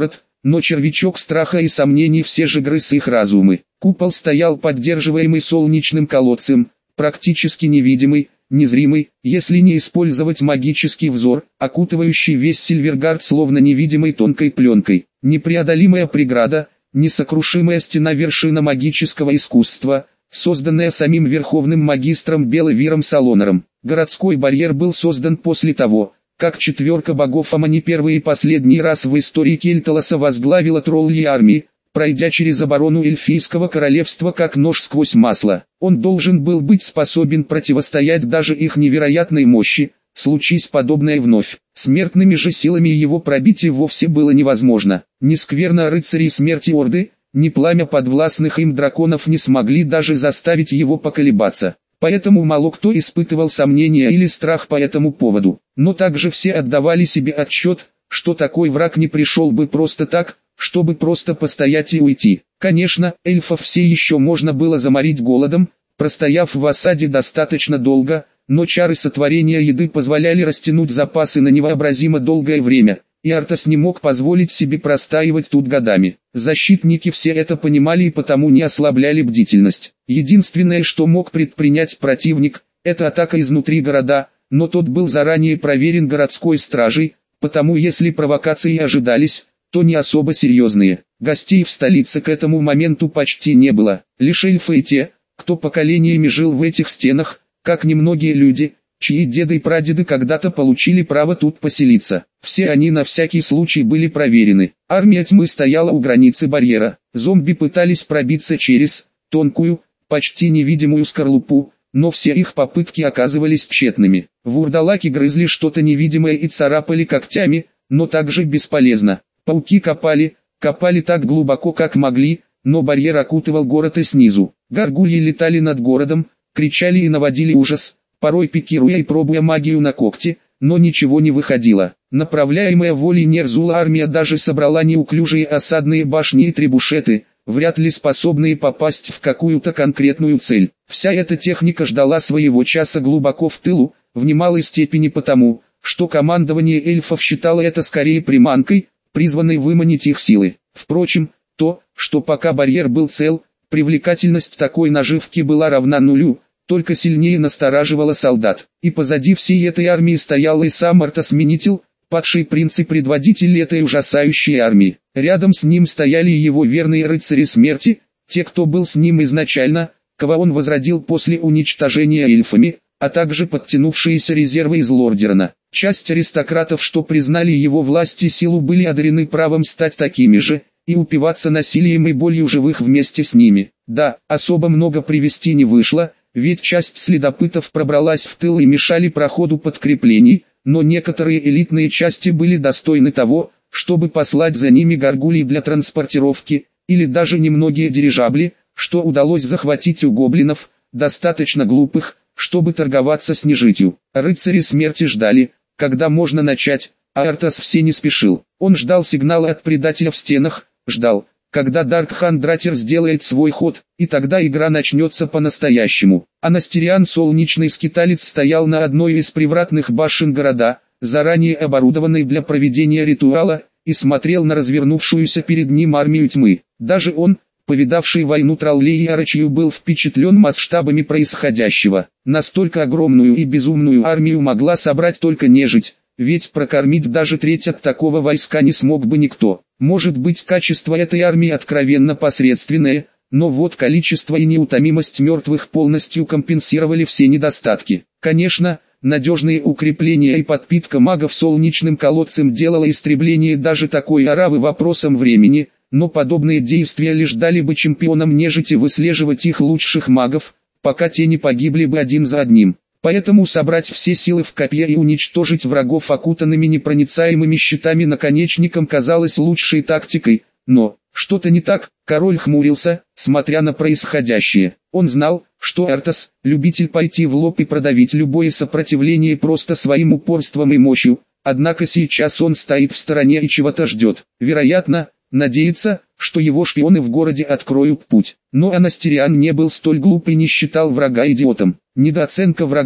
но червячок страха и сомнений все же грыз их разумы. Купол стоял поддерживаемый солнечным колодцем, практически невидимый, незримый, если не использовать магический взор, окутывающий весь Сильвергард словно невидимой тонкой пленкой. Непреодолимая преграда, несокрушимая стена, вершина магического искусства, созданная самим верховным магистром Беловиром Салонером. Городской барьер был создан после того, как четверка богов Амани первый и последний раз в истории Кельталоса возглавила тролльи армии, пройдя через оборону эльфийского королевства как нож сквозь масло. Он должен был быть способен противостоять даже их невероятной мощи, случись подобное вновь. Смертными же силами его пробить и вовсе было невозможно. Ни скверна рыцарей смерти Орды, ни пламя подвластных им драконов не смогли даже заставить его поколебаться. Поэтому мало кто испытывал сомнения или страх по этому поводу. Но также все отдавали себе отчет, что такой враг не пришел бы просто так, чтобы просто постоять и уйти. Конечно, эльфов все еще можно было заморить голодом, простояв в осаде достаточно долго, но чары сотворения еды позволяли растянуть запасы на невообразимо долгое время, и Артас не мог позволить себе простаивать тут годами. Защитники все это понимали и потому не ослабляли бдительность. Единственное, что мог предпринять противник, это атака изнутри города, но тот был заранее проверен городской стражей, потому если провокации ожидались, то не особо серьезные. Гостей в столице к этому моменту почти не было. Лишь эльфы и те, кто поколениями жил в этих стенах, как немногие люди, чьи деды и прадеды когда-то получили право тут поселиться. Все они на всякий случай были проверены. Армия тьмы стояла у границы барьера. Зомби пытались пробиться через тонкую, почти невидимую скорлупу, но все их попытки оказывались тщетными. Вурдалаки грызли что-то невидимое и царапали когтями, но также бесполезно. Пауки копали, копали так глубоко как могли, но барьер окутывал город и снизу. Гаргульи летали над городом, кричали и наводили ужас, порой пикируя и пробуя магию на когти, но ничего не выходило. Направляемая волей Нерзула армия даже собрала неуклюжие осадные башни и требушеты, вряд ли способные попасть в какую-то конкретную цель. Вся эта техника ждала своего часа глубоко в тылу, в немалой степени потому, что командование эльфов считало это скорее приманкой, призванной выманить их силы. Впрочем, то, что пока барьер был цел, привлекательность такой наживки была равна нулю, только сильнее настораживала солдат. И позади всей этой армии стоял и сам Артас-Менитил, падший принц и предводитель этой ужасающей армии. Рядом с ним стояли его верные рыцари смерти, те, кто был с ним изначально, кого он возродил после уничтожения эльфами, а также подтянувшиеся резервы из Лордерона. Часть аристократов, что признали его власть и силу, были одарены правом стать такими же, и упиваться насилием и болью живых вместе с ними. Да, особо много привести не вышло, ведь часть следопытов пробралась в тыл и мешали проходу подкреплений, но некоторые элитные части были достойны того, чтобы послать за ними гаргулей для транспортировки, или даже немногие дирижабли, что удалось захватить у гоблинов, достаточно глупых, чтобы торговаться с нежитью. Рыцари смерти ждали, когда можно начать, а Артас все не спешил. Он ждал сигнала от предателя в стенах, ждал, когда Даркхан Дратер сделает свой ход, и тогда игра начнется по-настоящему. Анастериан, солнечный скиталец, стоял на одной из привратных башен города, заранее оборудованной для проведения ритуала, и смотрел на развернувшуюся перед ним армию тьмы. Даже он, повидавший войну троллей и орочью, был впечатлен масштабами происходящего. Настолько огромную и безумную армию могла собрать только нежить, ведь прокормить даже треть от такого войска не смог бы никто. Может быть, качество этой армии откровенно посредственное, но вот количество и неутомимость мертвых полностью компенсировали все недостатки. Конечно, надежные укрепления и подпитка магов солнечным колодцем делало истребление даже такой оравы вопросом времени, но подобные действия лишь дали бы чемпионам нежити выслеживать их лучших магов, пока те не погибли бы один за одним. Поэтому собрать все силы в копье и уничтожить врагов окутанными непроницаемыми щитами наконечником казалось лучшей тактикой, но что-то не так. Король хмурился, смотря на происходящее. Он знал, что Артас, любитель пойти в лоб и продавить любое сопротивление просто своим упорством и мощью, однако сейчас он стоит в стороне и чего-то ждет. Вероятно, надеется, что его шпионы в городе откроют путь. Но Анастериан не был столь глуп и не считал врага идиотом. Недооценка врага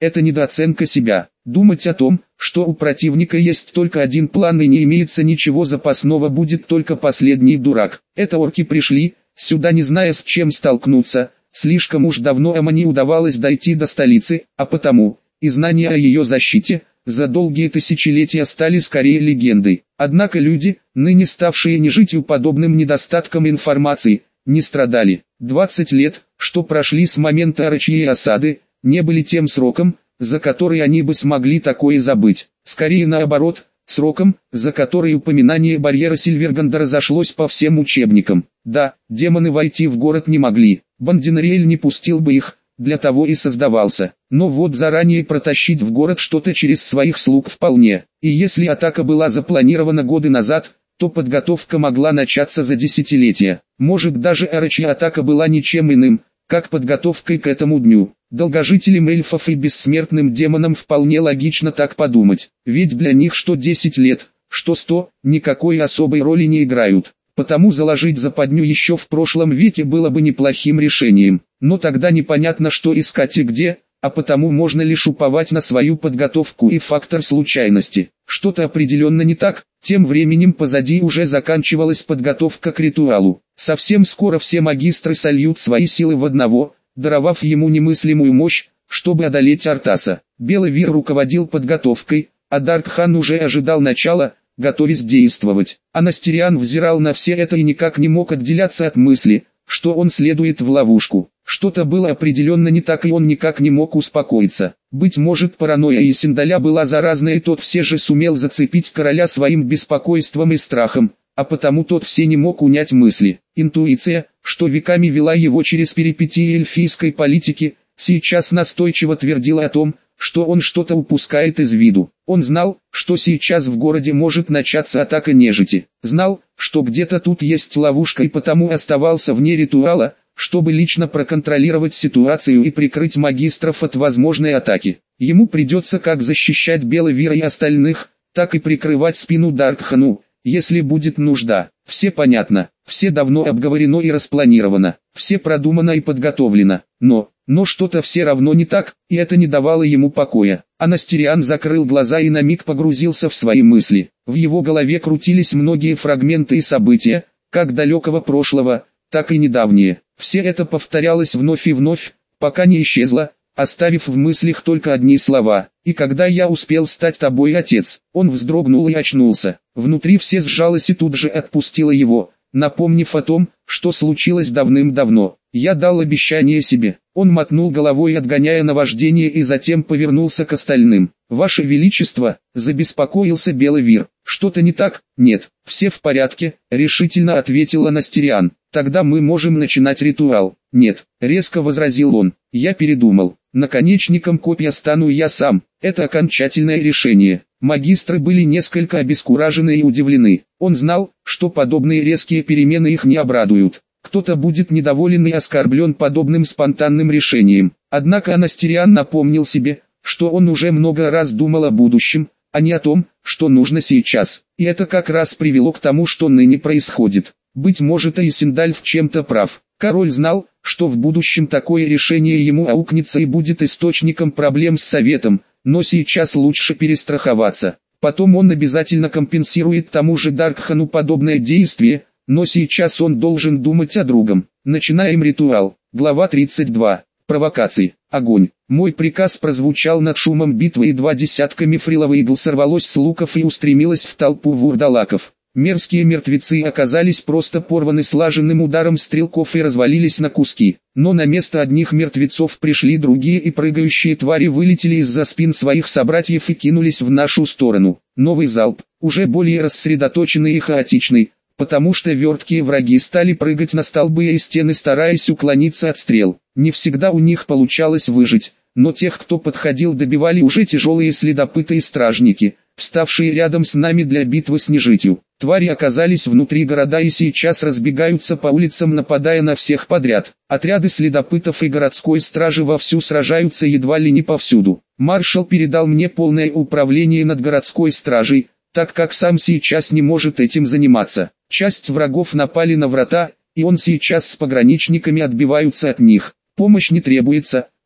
это недооценка себя. Думать о том, что у противника есть только один план и не имеется ничего запасного, будет только последний дурак. Это орки пришли сюда, не зная, с чем столкнуться. Слишком уж давно им не удавалось дойти до столицы, а потому и знания о ее защите за долгие тысячелетия стали скорее легендой. Однако люди, ныне ставшие нежитью подобным недостатком информации, не страдали. двадцать лет, что прошли с момента орочьей осады, не были тем сроком, за который они бы смогли такое забыть. Скорее наоборот, сроком, за который упоминание барьера Сильверганда разошлось по всем учебникам. Да, демоны войти в город не могли, Бандинриэль не пустил бы их, для того и создавался. Но вот заранее протащить в город что-то через своих слуг вполне. И если атака была запланирована годы назад, то подготовка могла начаться за десятилетия. Может, даже орочья атака была ничем иным, как подготовкой к этому дню. Долгожителям эльфов и бессмертным демонам вполне логично так подумать. Ведь для них что десять лет, что сто, никакой особой роли не играют. Потому заложить западню еще в прошлом веке было бы неплохим решением. Но тогда непонятно, что искать и где, а потому можно лишь уповать на свою подготовку и фактор случайности. Что-то определенно не так. Тем временем позади уже заканчивалась подготовка к ритуалу. Совсем скоро все магистры сольют свои силы в одного, даровав ему немыслимую мощь, чтобы одолеть Артаса. Белый Вир руководил подготовкой, а Даркхан уже ожидал начала, готовясь действовать. Анастериан взирал на все это и никак не мог отделяться от мысли, что он следует в ловушку. Что-то было определенно не так, и он никак не мог успокоиться. Быть может, паранойя Исендаля была заразной, и тот все же сумел зацепить короля своим беспокойством и страхом, а потому тот все не мог унять мысли. Интуиция, что веками вела его через перипетии эльфийской политики, сейчас настойчиво твердила о том, что он что-то упускает из виду. Он знал, что сейчас в городе может начаться атака нежити. Знал, что где-то тут есть ловушка, и потому оставался вне ритуала, чтобы лично проконтролировать ситуацию и прикрыть магистров от возможной атаки. Ему придется как защищать Белый Вир и остальных, так и прикрывать спину Даркхану, если будет нужда. Все понятно, все давно обговорено и распланировано, все продумано и подготовлено, но, но что-то все равно не так, и это не давало ему покоя. Анастериан закрыл глаза и на миг погрузился в свои мысли. В его голове крутились многие фрагменты и события, как далекого прошлого, так и недавние. Все это повторялось вновь и вновь, пока не исчезло, оставив в мыслях только одни слова. «И когда я успел стать тобой, отец?» Он вздрогнул и очнулся. Внутри все сжалось и тут же отпустило его, напомнив о том, что случилось давным-давно. «Я дал обещание себе». Он мотнул головой, отгоняя наваждение, и затем повернулся к остальным. «Ваше Величество», — забеспокоился Белый Вир. «Что-то не так?» «Нет, все в порядке», — решительно ответил Анастериан. «Тогда мы можем начинать ритуал». «Нет», — резко возразил он. «Я передумал. Наконечником копья стану я сам. Это окончательное решение». Магистры были несколько обескуражены и удивлены. Он знал, что подобные резкие перемены их не обрадуют. Кто-то будет недоволен и оскорблен подобным спонтанным решением. Однако Анастериан напомнил себе, что он уже много раз думал о будущем, а не о том, что нужно сейчас. И это как раз привело к тому, что ныне происходит. Быть может, Исендаль в чем-то прав. Король знал, что в будущем такое решение ему аукнется и будет источником проблем с советом, но сейчас лучше перестраховаться. Потом он обязательно компенсирует тому же Даркхану подобное действие, но сейчас он должен думать о другом. Начинаем ритуал. Глава тридцать два. Провокации. Огонь. Мой приказ прозвучал над шумом битвы, и два десятка мифриловых игл сорвалось с луков и устремилось в толпу вурдалаков. Мерзкие мертвецы оказались просто порваны слаженным ударом стрелков и развалились на куски. Но на место одних мертвецов пришли другие, и прыгающие твари вылетели из-за спин своих собратьев и кинулись в нашу сторону. Новый залп, уже более рассредоточенный и хаотичный, потому что верткие враги стали прыгать на столбы и стены, стараясь уклониться от стрел. Не всегда у них получалось выжить, но тех, кто подходил, добивали уже тяжелые следопыты и стражники, вставшие рядом с нами для битвы с нежитью. Твари оказались внутри города и сейчас разбегаются по улицам, нападая на всех подряд. Отряды следопытов и городской стражи вовсю сражаются едва ли не повсюду. Маршал передал мне полное управление над городской стражей, так как сам сейчас не может этим заниматься. Часть врагов напали на врата, и он сейчас с пограничниками отбиваются от них. Помощь не требуется,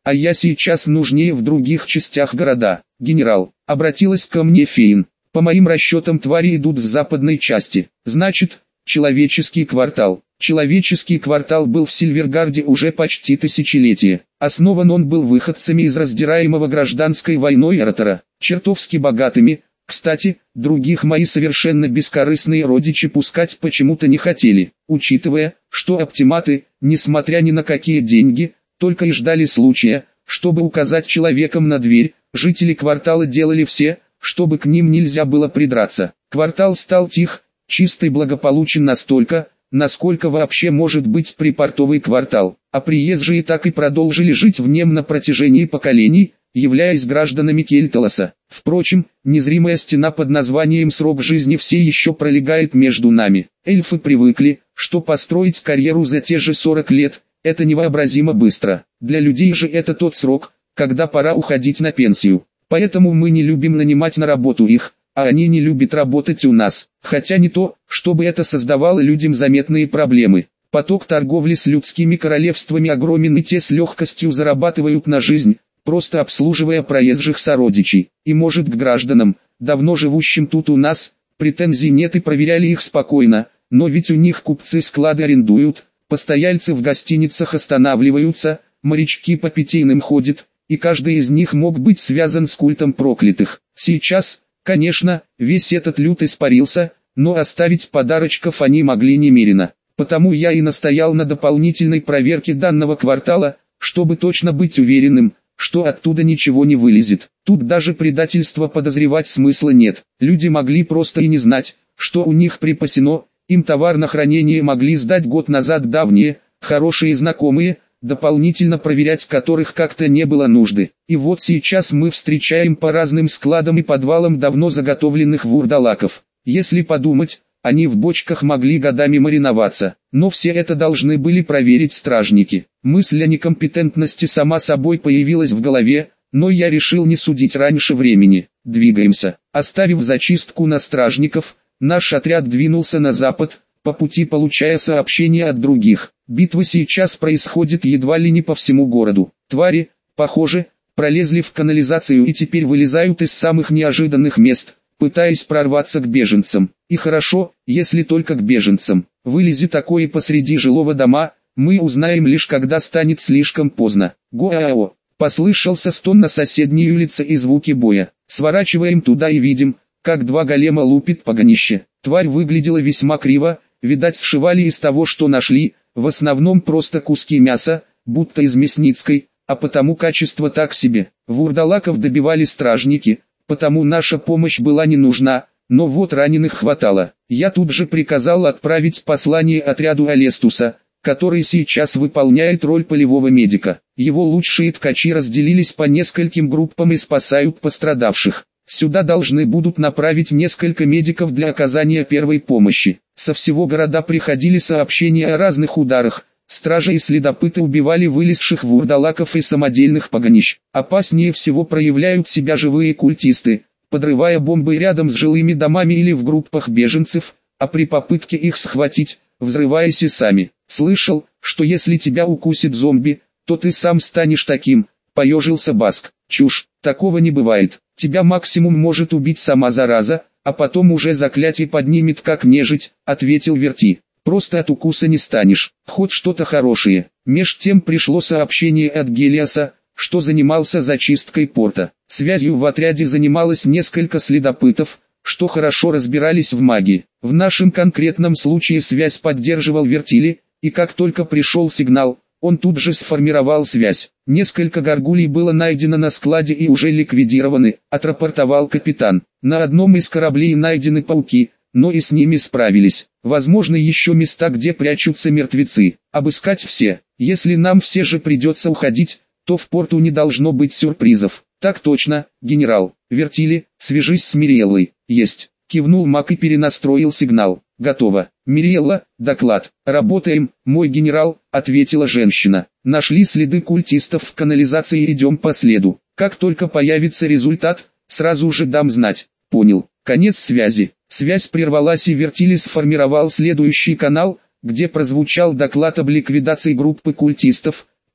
а я сейчас нужнее в других частях города. Генерал, обратилась ко мне Фейн. По моим расчетам твари идут с западной части. Значит, человеческий квартал. Человеческий квартал был в Сильвергарде уже почти тысячелетие. Основан он был выходцами из раздираемого гражданской войной Эротера, чертовски богатыми. Кстати, других мои совершенно бескорыстные родичи пускать почему-то не хотели, учитывая, что оптиматы, несмотря ни на какие деньги, только и ждали случая, чтобы указать человеком на дверь. Жители квартала делали все, чтобы к ним нельзя было придраться. Квартал стал тих, чист и благополучен настолько, насколько вообще может быть припортовый квартал, а приезжие так и продолжили жить в нем на протяжении поколений, являясь гражданами Кельталоса. Впрочем, незримая стена под названием «Срок жизни» все еще пролегает между нами. Эльфы привыкли, что построить карьеру за те же сорок лет – это невообразимо быстро. Для людей же это тот срок, когда пора уходить на пенсию. Поэтому мы не любим нанимать на работу их, а они не любят работать у нас. Хотя не то, чтобы это создавало людям заметные проблемы. Поток торговли с людскими королевствами огромен, и те с легкостью зарабатывают на жизнь, просто обслуживая проезжих сородичей. И может к гражданам, давно живущим тут у нас, претензий нет, и проверяли их спокойно, но ведь у них купцы склады арендуют, постояльцы в гостиницах останавливаются, морячки по питейным ходят, и каждый из них мог быть связан с культом проклятых. Сейчас, конечно, весь этот люд испарился, но оставить подарочков они могли немерено. Потому я и настоял на дополнительной проверке данного квартала, чтобы точно быть уверенным, что оттуда ничего не вылезет. Тут даже предательства подозревать смысла нет. Люди могли просто и не знать, что у них припасено, им товар на хранение могли сдать год назад давние, хорошие знакомые, дополнительно проверять которых как-то не было нужды. И вот сейчас мы встречаем по разным складам и подвалам давно заготовленных вурдалаков. Если подумать, они в бочках могли годами мариноваться, но все это должны были проверить стражники. Мысль о некомпетентности сама собой появилась в голове, но я решил не судить раньше времени. Двигаемся. Оставив зачистку на стражников, наш отряд двинулся на запад, по пути получая сообщения от других. Битва сейчас происходит едва ли не по всему городу. Твари, похоже, пролезли в канализацию и теперь вылезают из самых неожиданных мест, пытаясь прорваться к беженцам. И хорошо, если только к беженцам. Вылези такое посреди жилого дома, мы узнаем лишь когда станет слишком поздно. Гоао! Послышался стон на соседней улице и звуки боя. Сворачиваем туда и видим, как два голема лупит по гонище. Тварь выглядела весьма криво, видать сшивали из того, что нашли, в основном просто куски мяса, будто из мясницкой, а потому качество так себе. Вурдалаков добивали стражники, потому наша помощь была не нужна, но вот раненых хватало. Я тут же приказал отправить послание отряду Алестуса, который сейчас выполняет роль полевого медика. Его лучшие ткачи разделились по нескольким группам и спасают пострадавших. Сюда должны будут направить несколько медиков для оказания первой помощи. Со всего города приходили сообщения о разных ударах. Стражи и следопыты убивали вылезших вурдалаков и самодельных погонищ. Опаснее всего проявляют себя живые культисты, подрывая бомбы рядом с жилыми домами или в группах беженцев, а при попытке их схватить, взрываясь и сами. Слышал, что если тебя укусит зомби, то ты сам станешь таким, поежился Баск. Чушь, такого не бывает. Тебя максимум может убить сама зараза, а потом уже заклятие поднимет как нежить, ответил Верти. Просто от укуса не станешь, хоть что-то хорошее. Меж тем пришло сообщение от Гелиоса, что занимался зачисткой порта. Связью в отряде занималось несколько следопытов, что хорошо разбирались в магии. В нашем конкретном случае связь поддерживал Вертили, и как только пришел сигнал, он тут же сформировал связь. Несколько горгулей было найдено на складе и уже ликвидированы, отрапортовал капитан. На одном из кораблей найдены пауки, но и с ними справились. Возможно, еще места, где прячутся мертвецы. Обыскать все. Если нам все же придется уходить, то в порту не должно быть сюрпризов. Так точно, генерал. Вертили, свяжись с Мириэллой. Есть. Кивнул Мак и перенастроил сигнал. Готово. Мириэлла, доклад. Работаем, мой генерал, ответила женщина. Нашли следы культистов в канализации, идем по следу. Как только появится результат, сразу же дам знать. Понял. Конец связи. Связь прервалась, и Вертили сформировал следующий канал, где прозвучал доклад об ликвидации группы культистов,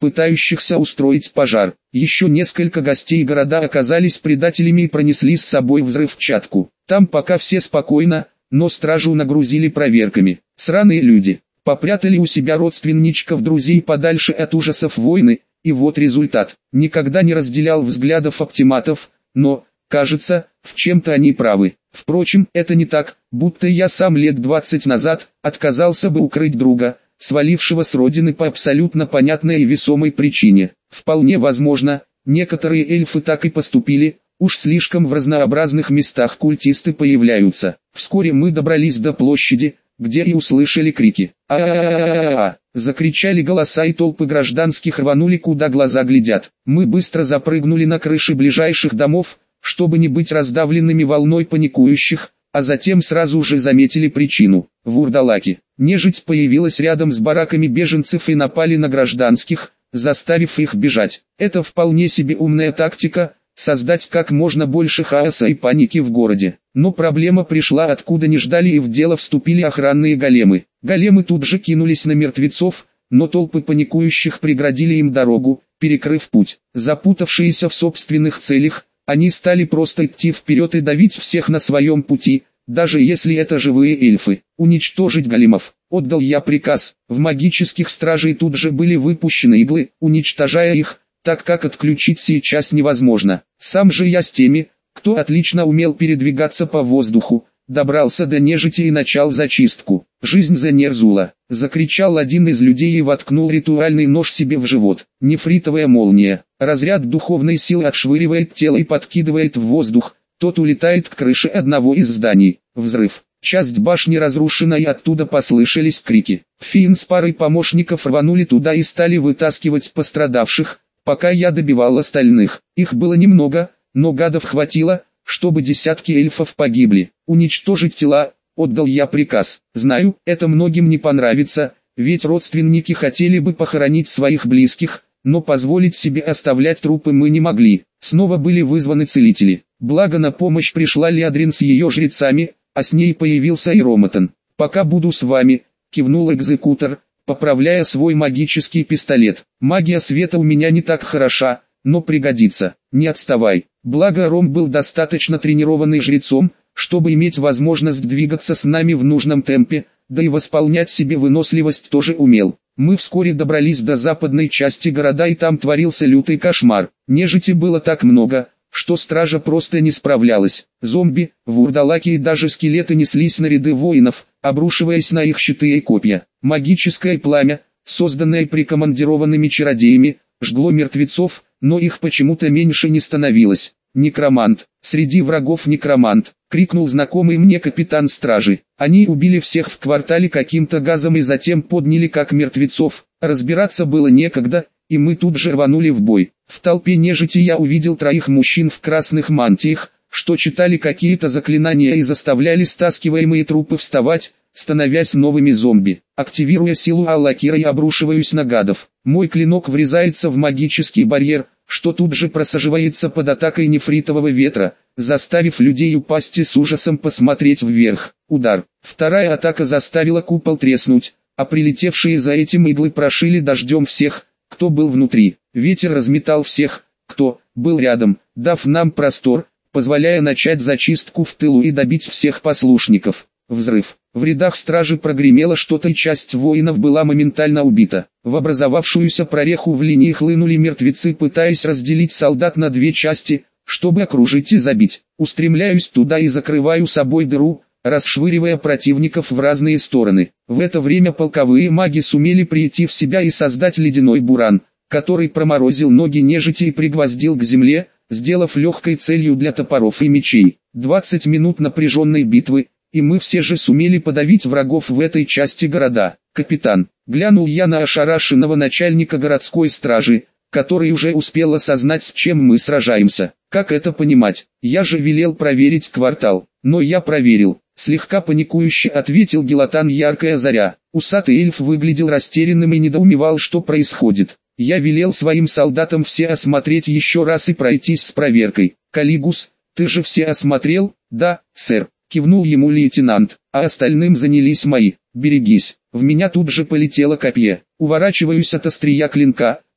пытающихся устроить пожар. Еще несколько гостей города оказались предателями и пронесли с собой взрывчатку. Там пока все спокойно, но стражу нагрузили проверками. Сраные люди. Попрятали у себя родственничков, друзей подальше от ужасов войны, и вот результат. Никогда не разделял взглядов оптиматов, но, кажется, в чем-то они правы. Впрочем, это не так, будто я сам лет двадцать назад отказался бы укрыть друга, свалившего с родины по абсолютно понятной и весомой причине. Вполне возможно, некоторые эльфы так и поступили, уж слишком в разнообразных местах культисты появляются. Вскоре мы добрались до площади, где и услышали крики. «А-а-а-а-а-а!» Закричали голоса, и толпы гражданских рванули куда глаза глядят. Мы быстро запрыгнули на крыши ближайших домов, чтобы не быть раздавленными волной паникующих, а затем сразу же заметили причину. Вурдалаки. Нежить появилась рядом с бараками беженцев и напали на гражданских, заставив их бежать. Это вполне себе умная тактика – создать как можно больше хаоса и паники в городе. Но проблема пришла откуда не ждали, и в дело вступили охранные големы. Големы тут же кинулись на мертвецов, но толпы паникующих преградили им дорогу, перекрыв путь. Запутавшиеся в собственных целях, они стали просто идти вперед и давить всех на своем пути, даже если это живые эльфы. Уничтожить големов. Отдал я приказ. В магических стражей тут же были выпущены иглы, уничтожая их, так как отключить сейчас невозможно. Сам же я с теми, кто отлично умел передвигаться по воздуху, добрался до нежити и начал зачистку. «Жизнь за Нерзула!» — закричал один из людей и воткнул ритуальный нож себе в живот. Нефритовая молния. Разряд духовной силы отшвыривает тело и подкидывает в воздух, тот улетает к крыше одного из зданий. Взрыв. Часть башни разрушена, и оттуда послышались крики. Фиин с парой помощников рванули туда и стали вытаскивать пострадавших, пока я добивал остальных. Их было немного, но гадов хватило, чтобы десятки эльфов погибли. Уничтожить тела, отдал я приказ. Знаю, это многим не понравится, ведь родственники хотели бы похоронить своих близких, но позволить себе оставлять трупы мы не могли. Снова были вызваны целители. Благо на помощь пришла Лиадрин с ее жрецами, а с ней появился и Ромотан. «Пока буду с вами», — кивнул экзекутор, поправляя свой магический пистолет. «Магия света у меня не так хороша, но пригодится. Не отставай». Благо Ром был достаточно тренированный жрецом, чтобы иметь возможность двигаться с нами в нужном темпе, да и восполнять себе выносливость тоже умел. Мы вскоре добрались до западной части города, и там творился лютый кошмар. Нежити было так много, что стража просто не справлялась. Зомби, вурдалаки и даже скелеты неслись на ряды воинов, обрушиваясь на их щиты и копья. Магическое пламя, созданное прикомандированными чародеями, жгло мертвецов, но их почему-то меньше не становилось. «Некромант! Среди врагов некромант!» — крикнул знакомый мне капитан стражи. Они убили всех в квартале каким-то газом и затем подняли как мертвецов. Разбираться было некогда, и мы тут же рванули в бой. В толпе нежити я увидел троих мужчин в красных мантиях, что читали какие-то заклинания и заставляли стаскиваемые трупы вставать, становясь новыми зомби. Активируя силу Аллакира, я обрушиваюсь на гадов. Мой клинок врезается в магический барьер, что тут же просаживается под атакой нефритового ветра, заставив людей упасть и с ужасом посмотреть вверх. Удар. Вторая атака заставила купол треснуть, а прилетевшие за этим иглы прошили дождем всех, кто был внутри. Ветер разметал всех, кто был рядом, дав нам простор, позволяя начать зачистку в тылу и добить всех послушников. Взрыв. В рядах стражи прогремело что-то, и часть воинов была моментально убита. В образовавшуюся прореху в линии хлынули мертвецы, пытаясь разделить солдат на две части, чтобы окружить и забить. Устремляюсь туда и закрываю собой дыру, расшвыривая противников в разные стороны. В это время полковые маги сумели прийти в себя и создать ледяной буран, который проморозил ноги нежити и пригвоздил к земле, сделав легкой целью для топоров и мечей. двадцать минут напряженной битвы, и мы все же сумели подавить врагов в этой части города. «Капитан», — глянул я на ошарашенного начальника городской стражи, который уже успел осознать, с чем мы сражаемся. «Как это понимать? Я же велел проверить квартал». «Но я проверил», — слегка паникующе ответил Гелатан Яркая Заря. Усатый эльф выглядел растерянным и недоумевал, что происходит. «Я велел своим солдатам все осмотреть еще раз и пройтись с проверкой». «Калигус, ты же все осмотрел?» «Да, сэр», — кивнул ему лейтенант, — «а остальным занялись мои». «Берегись». В меня тут же полетело копье. Уворачиваюсь от острия клинка,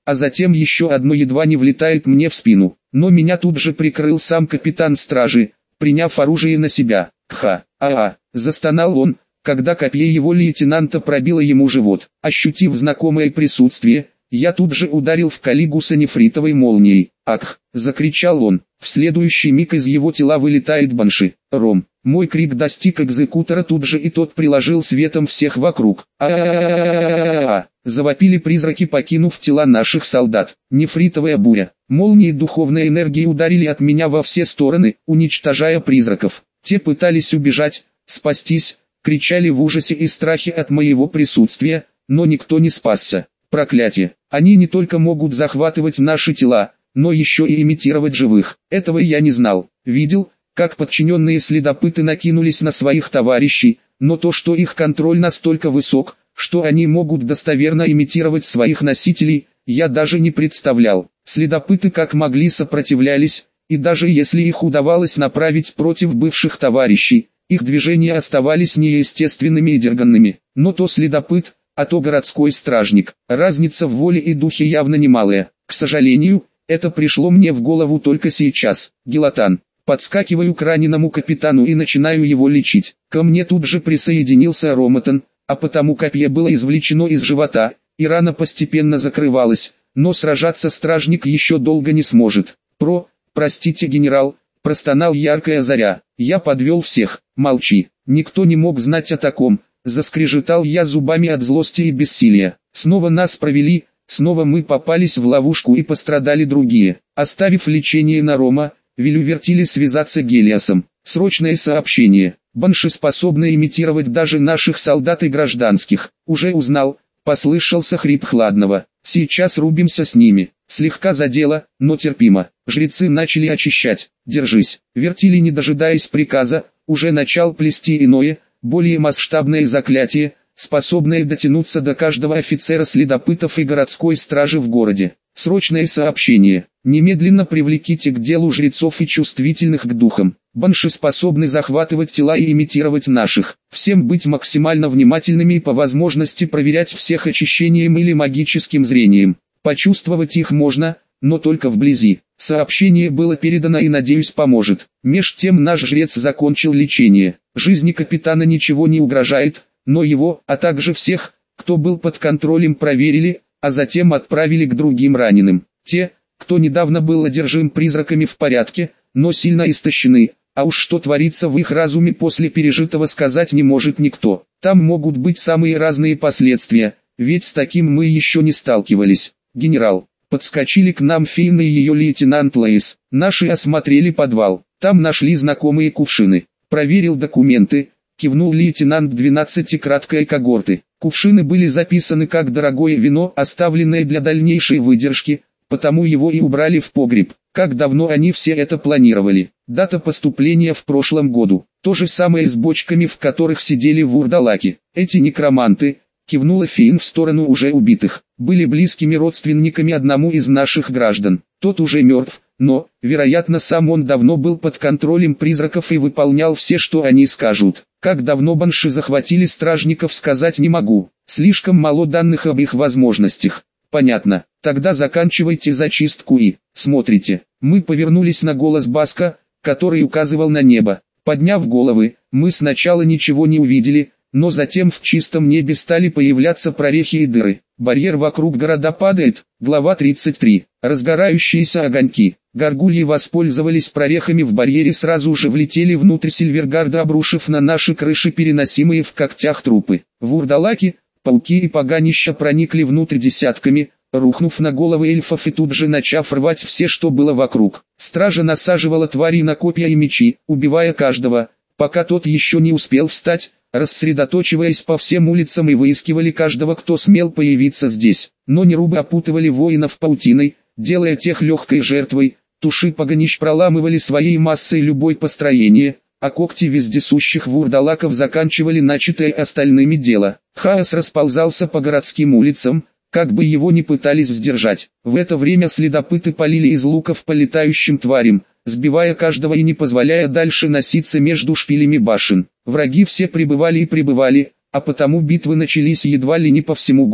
а затем еще одно едва не влетает мне в спину. Но меня тут же прикрыл сам капитан стражи, приняв оружие на себя. «Ха-а-а!» – застонал он, когда копье его лейтенанта пробило ему живот. Ощутив знакомое присутствие, я тут же ударил в Калигуса нефритовой молнией. «Ах!» – закричал он. В следующий миг из его тела вылетает Банши. «Ром!» Мой крик достиг экзекутора тут же, и тот приложил светом всех вокруг. «А-а-а-а-а-а-а!» Завопили призраки, покинув тела наших солдат. Нефритовая буря. Молнии духовной энергии ударили от меня во все стороны, уничтожая призраков. Те пытались убежать, спастись, кричали в ужасе и страхе от моего присутствия, но никто не спасся. Проклятие! Они не только могут захватывать наши тела, но еще и имитировать живых. Этого я не знал. Видел, как подчиненные следопыты накинулись на своих товарищей, но то, что их контроль настолько высок, что они могут достоверно имитировать своих носителей, я даже не представлял. Следопыты как могли сопротивлялись, и даже если их удавалось направить против бывших товарищей, их движения оставались неестественными и дерганными. Но то следопыт, а то городской стражник. Разница в воле и духе явно немалая. К сожалению, это пришло мне в голову только сейчас. Гелатан. Подскакиваю к раненому капитану и начинаю его лечить. Ко мне тут же присоединился Ромотан, а потому копье было извлечено из живота, и рана постепенно закрывалась, но сражаться стражник еще долго не сможет. Про, простите генерал, простонал яркая заря. Я подвел всех. Молчи. Никто не мог знать о таком. Заскрежетал я зубами от злости и бессилия. Снова нас провели, снова мы попались в ловушку и пострадали другие. Оставив лечение на Рома, велю Вертиле связаться Гелиосом. Срочное сообщение. Банши способны имитировать даже наших солдат и гражданских. Уже узнал, послышался хрип Хладного. Сейчас рубимся с ними. Слегка задело, но терпимо. Жрецы начали очищать. Держись. Вертиле, не дожидаясь приказа, уже начал плести иное, более масштабное заклятие, способное дотянуться до каждого офицера следопытов и городской стражи в городе. Срочное сообщение. Немедленно привлеките к делу жрецов и чувствительных к духам. Банши способны захватывать тела и имитировать наших. Всем быть максимально внимательными и по возможности проверять всех очищением или магическим зрением. Почувствовать их можно, но только вблизи. Сообщение было передано и, надеюсь, поможет. Меж тем наш жрец закончил лечение. Жизни капитана ничего не угрожает, но его, а также всех, кто был под контролем, проверили, а затем отправили к другим раненым. Те, кто недавно был одержим призраками, в порядке, но сильно истощены, а уж что творится в их разуме после пережитого, сказать не может никто. Там могут быть самые разные последствия, ведь с таким мы еще не сталкивались. Генерал, подскочили к нам Фейна и ее лейтенант Лейс. Наши осмотрели подвал, там нашли знакомые кувшины. Проверил документы, кивнул лейтенант двенадцати краткой когорты. Кувшины были записаны как дорогое вино, оставленное для дальнейшей выдержки, потому его и убрали в погреб. Как давно они все это планировали? Дата поступления в прошлом году. То же самое с бочками, в которых сидели вурдалаки. Эти некроманты, кивнула Фейн в сторону уже убитых, были близкими родственниками одному из наших граждан. Тот уже мертв, но, вероятно, сам он давно был под контролем призраков и выполнял все, что они скажут. Как давно банши захватили стражников, сказать не могу. Слишком мало данных об их возможностях. Понятно. Тогда заканчивайте зачистку и смотрите. Мы повернулись на голос Баска, который указывал на небо. Подняв головы, мы сначала ничего не увидели, но затем в чистом небе стали появляться прорехи и дыры. Барьер вокруг города падает. Глава тридцать три. Разгорающиеся огоньки. Горгульи воспользовались прорехами в барьере, сразу же влетели внутрь Сильвергарда, обрушив на наши крыши переносимые в когтях трупы. Вурдалаки, пауки и поганища проникли внутрь десятками, рухнув на головы эльфов и тут же начав рвать все, что было вокруг. Стража насаживала тварей на копья и мечи, убивая каждого, пока тот еще не успел встать, рассредоточиваясь по всем улицам, и выискивали каждого, кто смел появиться здесь. Но нерубы опутывали воинов паутиной, делая тех легкой жертвой. Туши поганищ проламывали своей массой любое построение, а когти вездесущих вурдалаков заканчивали начатое остальными дело. Хаос расползался по городским улицам, как бы его ни пытались сдержать. В это время следопыты полили из луков по летающим тварям, сбивая каждого и не позволяя дальше носиться между шпилями башен. Враги все прибывали и прибывали, а потому битвы начались едва ли не по всему городу.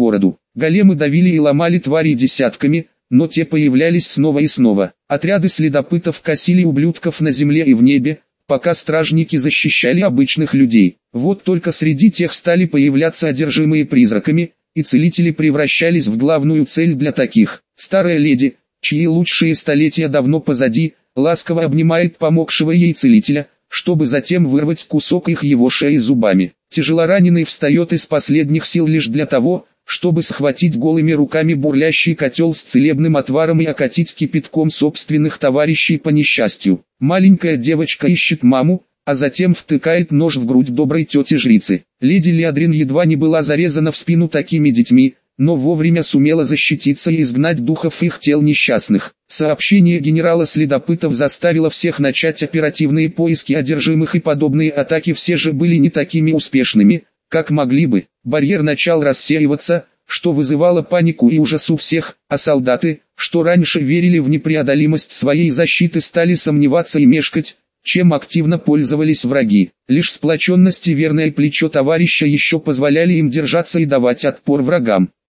Големы давили и ломали твари десятками, но те появлялись снова и снова. Отряды следопытов косили ублюдков на земле и в небе, пока стражники защищали обычных людей. Вот только среди тех стали появляться одержимые призраками, и целители превращались в главную цель для таких. Старая леди, чьи лучшие столетия давно позади, ласково обнимает помогшего ей целителя, чтобы затем вырвать кусок их его шеи зубами. Тяжелораненый встает из последних сил лишь для того, чтобы схватить голыми руками бурлящий котел с целебным отваром и окатить кипятком собственных товарищей по несчастью. Маленькая девочка ищет маму, а затем втыкает нож в грудь доброй тети-жрицы. Леди Лиадрин едва не была зарезана в спину такими детьми, но вовремя сумела защититься и изгнать духов их тел несчастных. Сообщение генерала следопытов заставило всех начать оперативные поиски одержимых, и подобные атаки все же были не такими успешными, как могли бы. Барьер начал рассеиваться, что вызывало панику и ужас у всех, а солдаты, что раньше верили в непреодолимость своей защиты, стали сомневаться и мешкать, чем активно пользовались враги. Лишь сплоченность и верное плечо товарища еще позволяли им держаться и давать отпор врагам.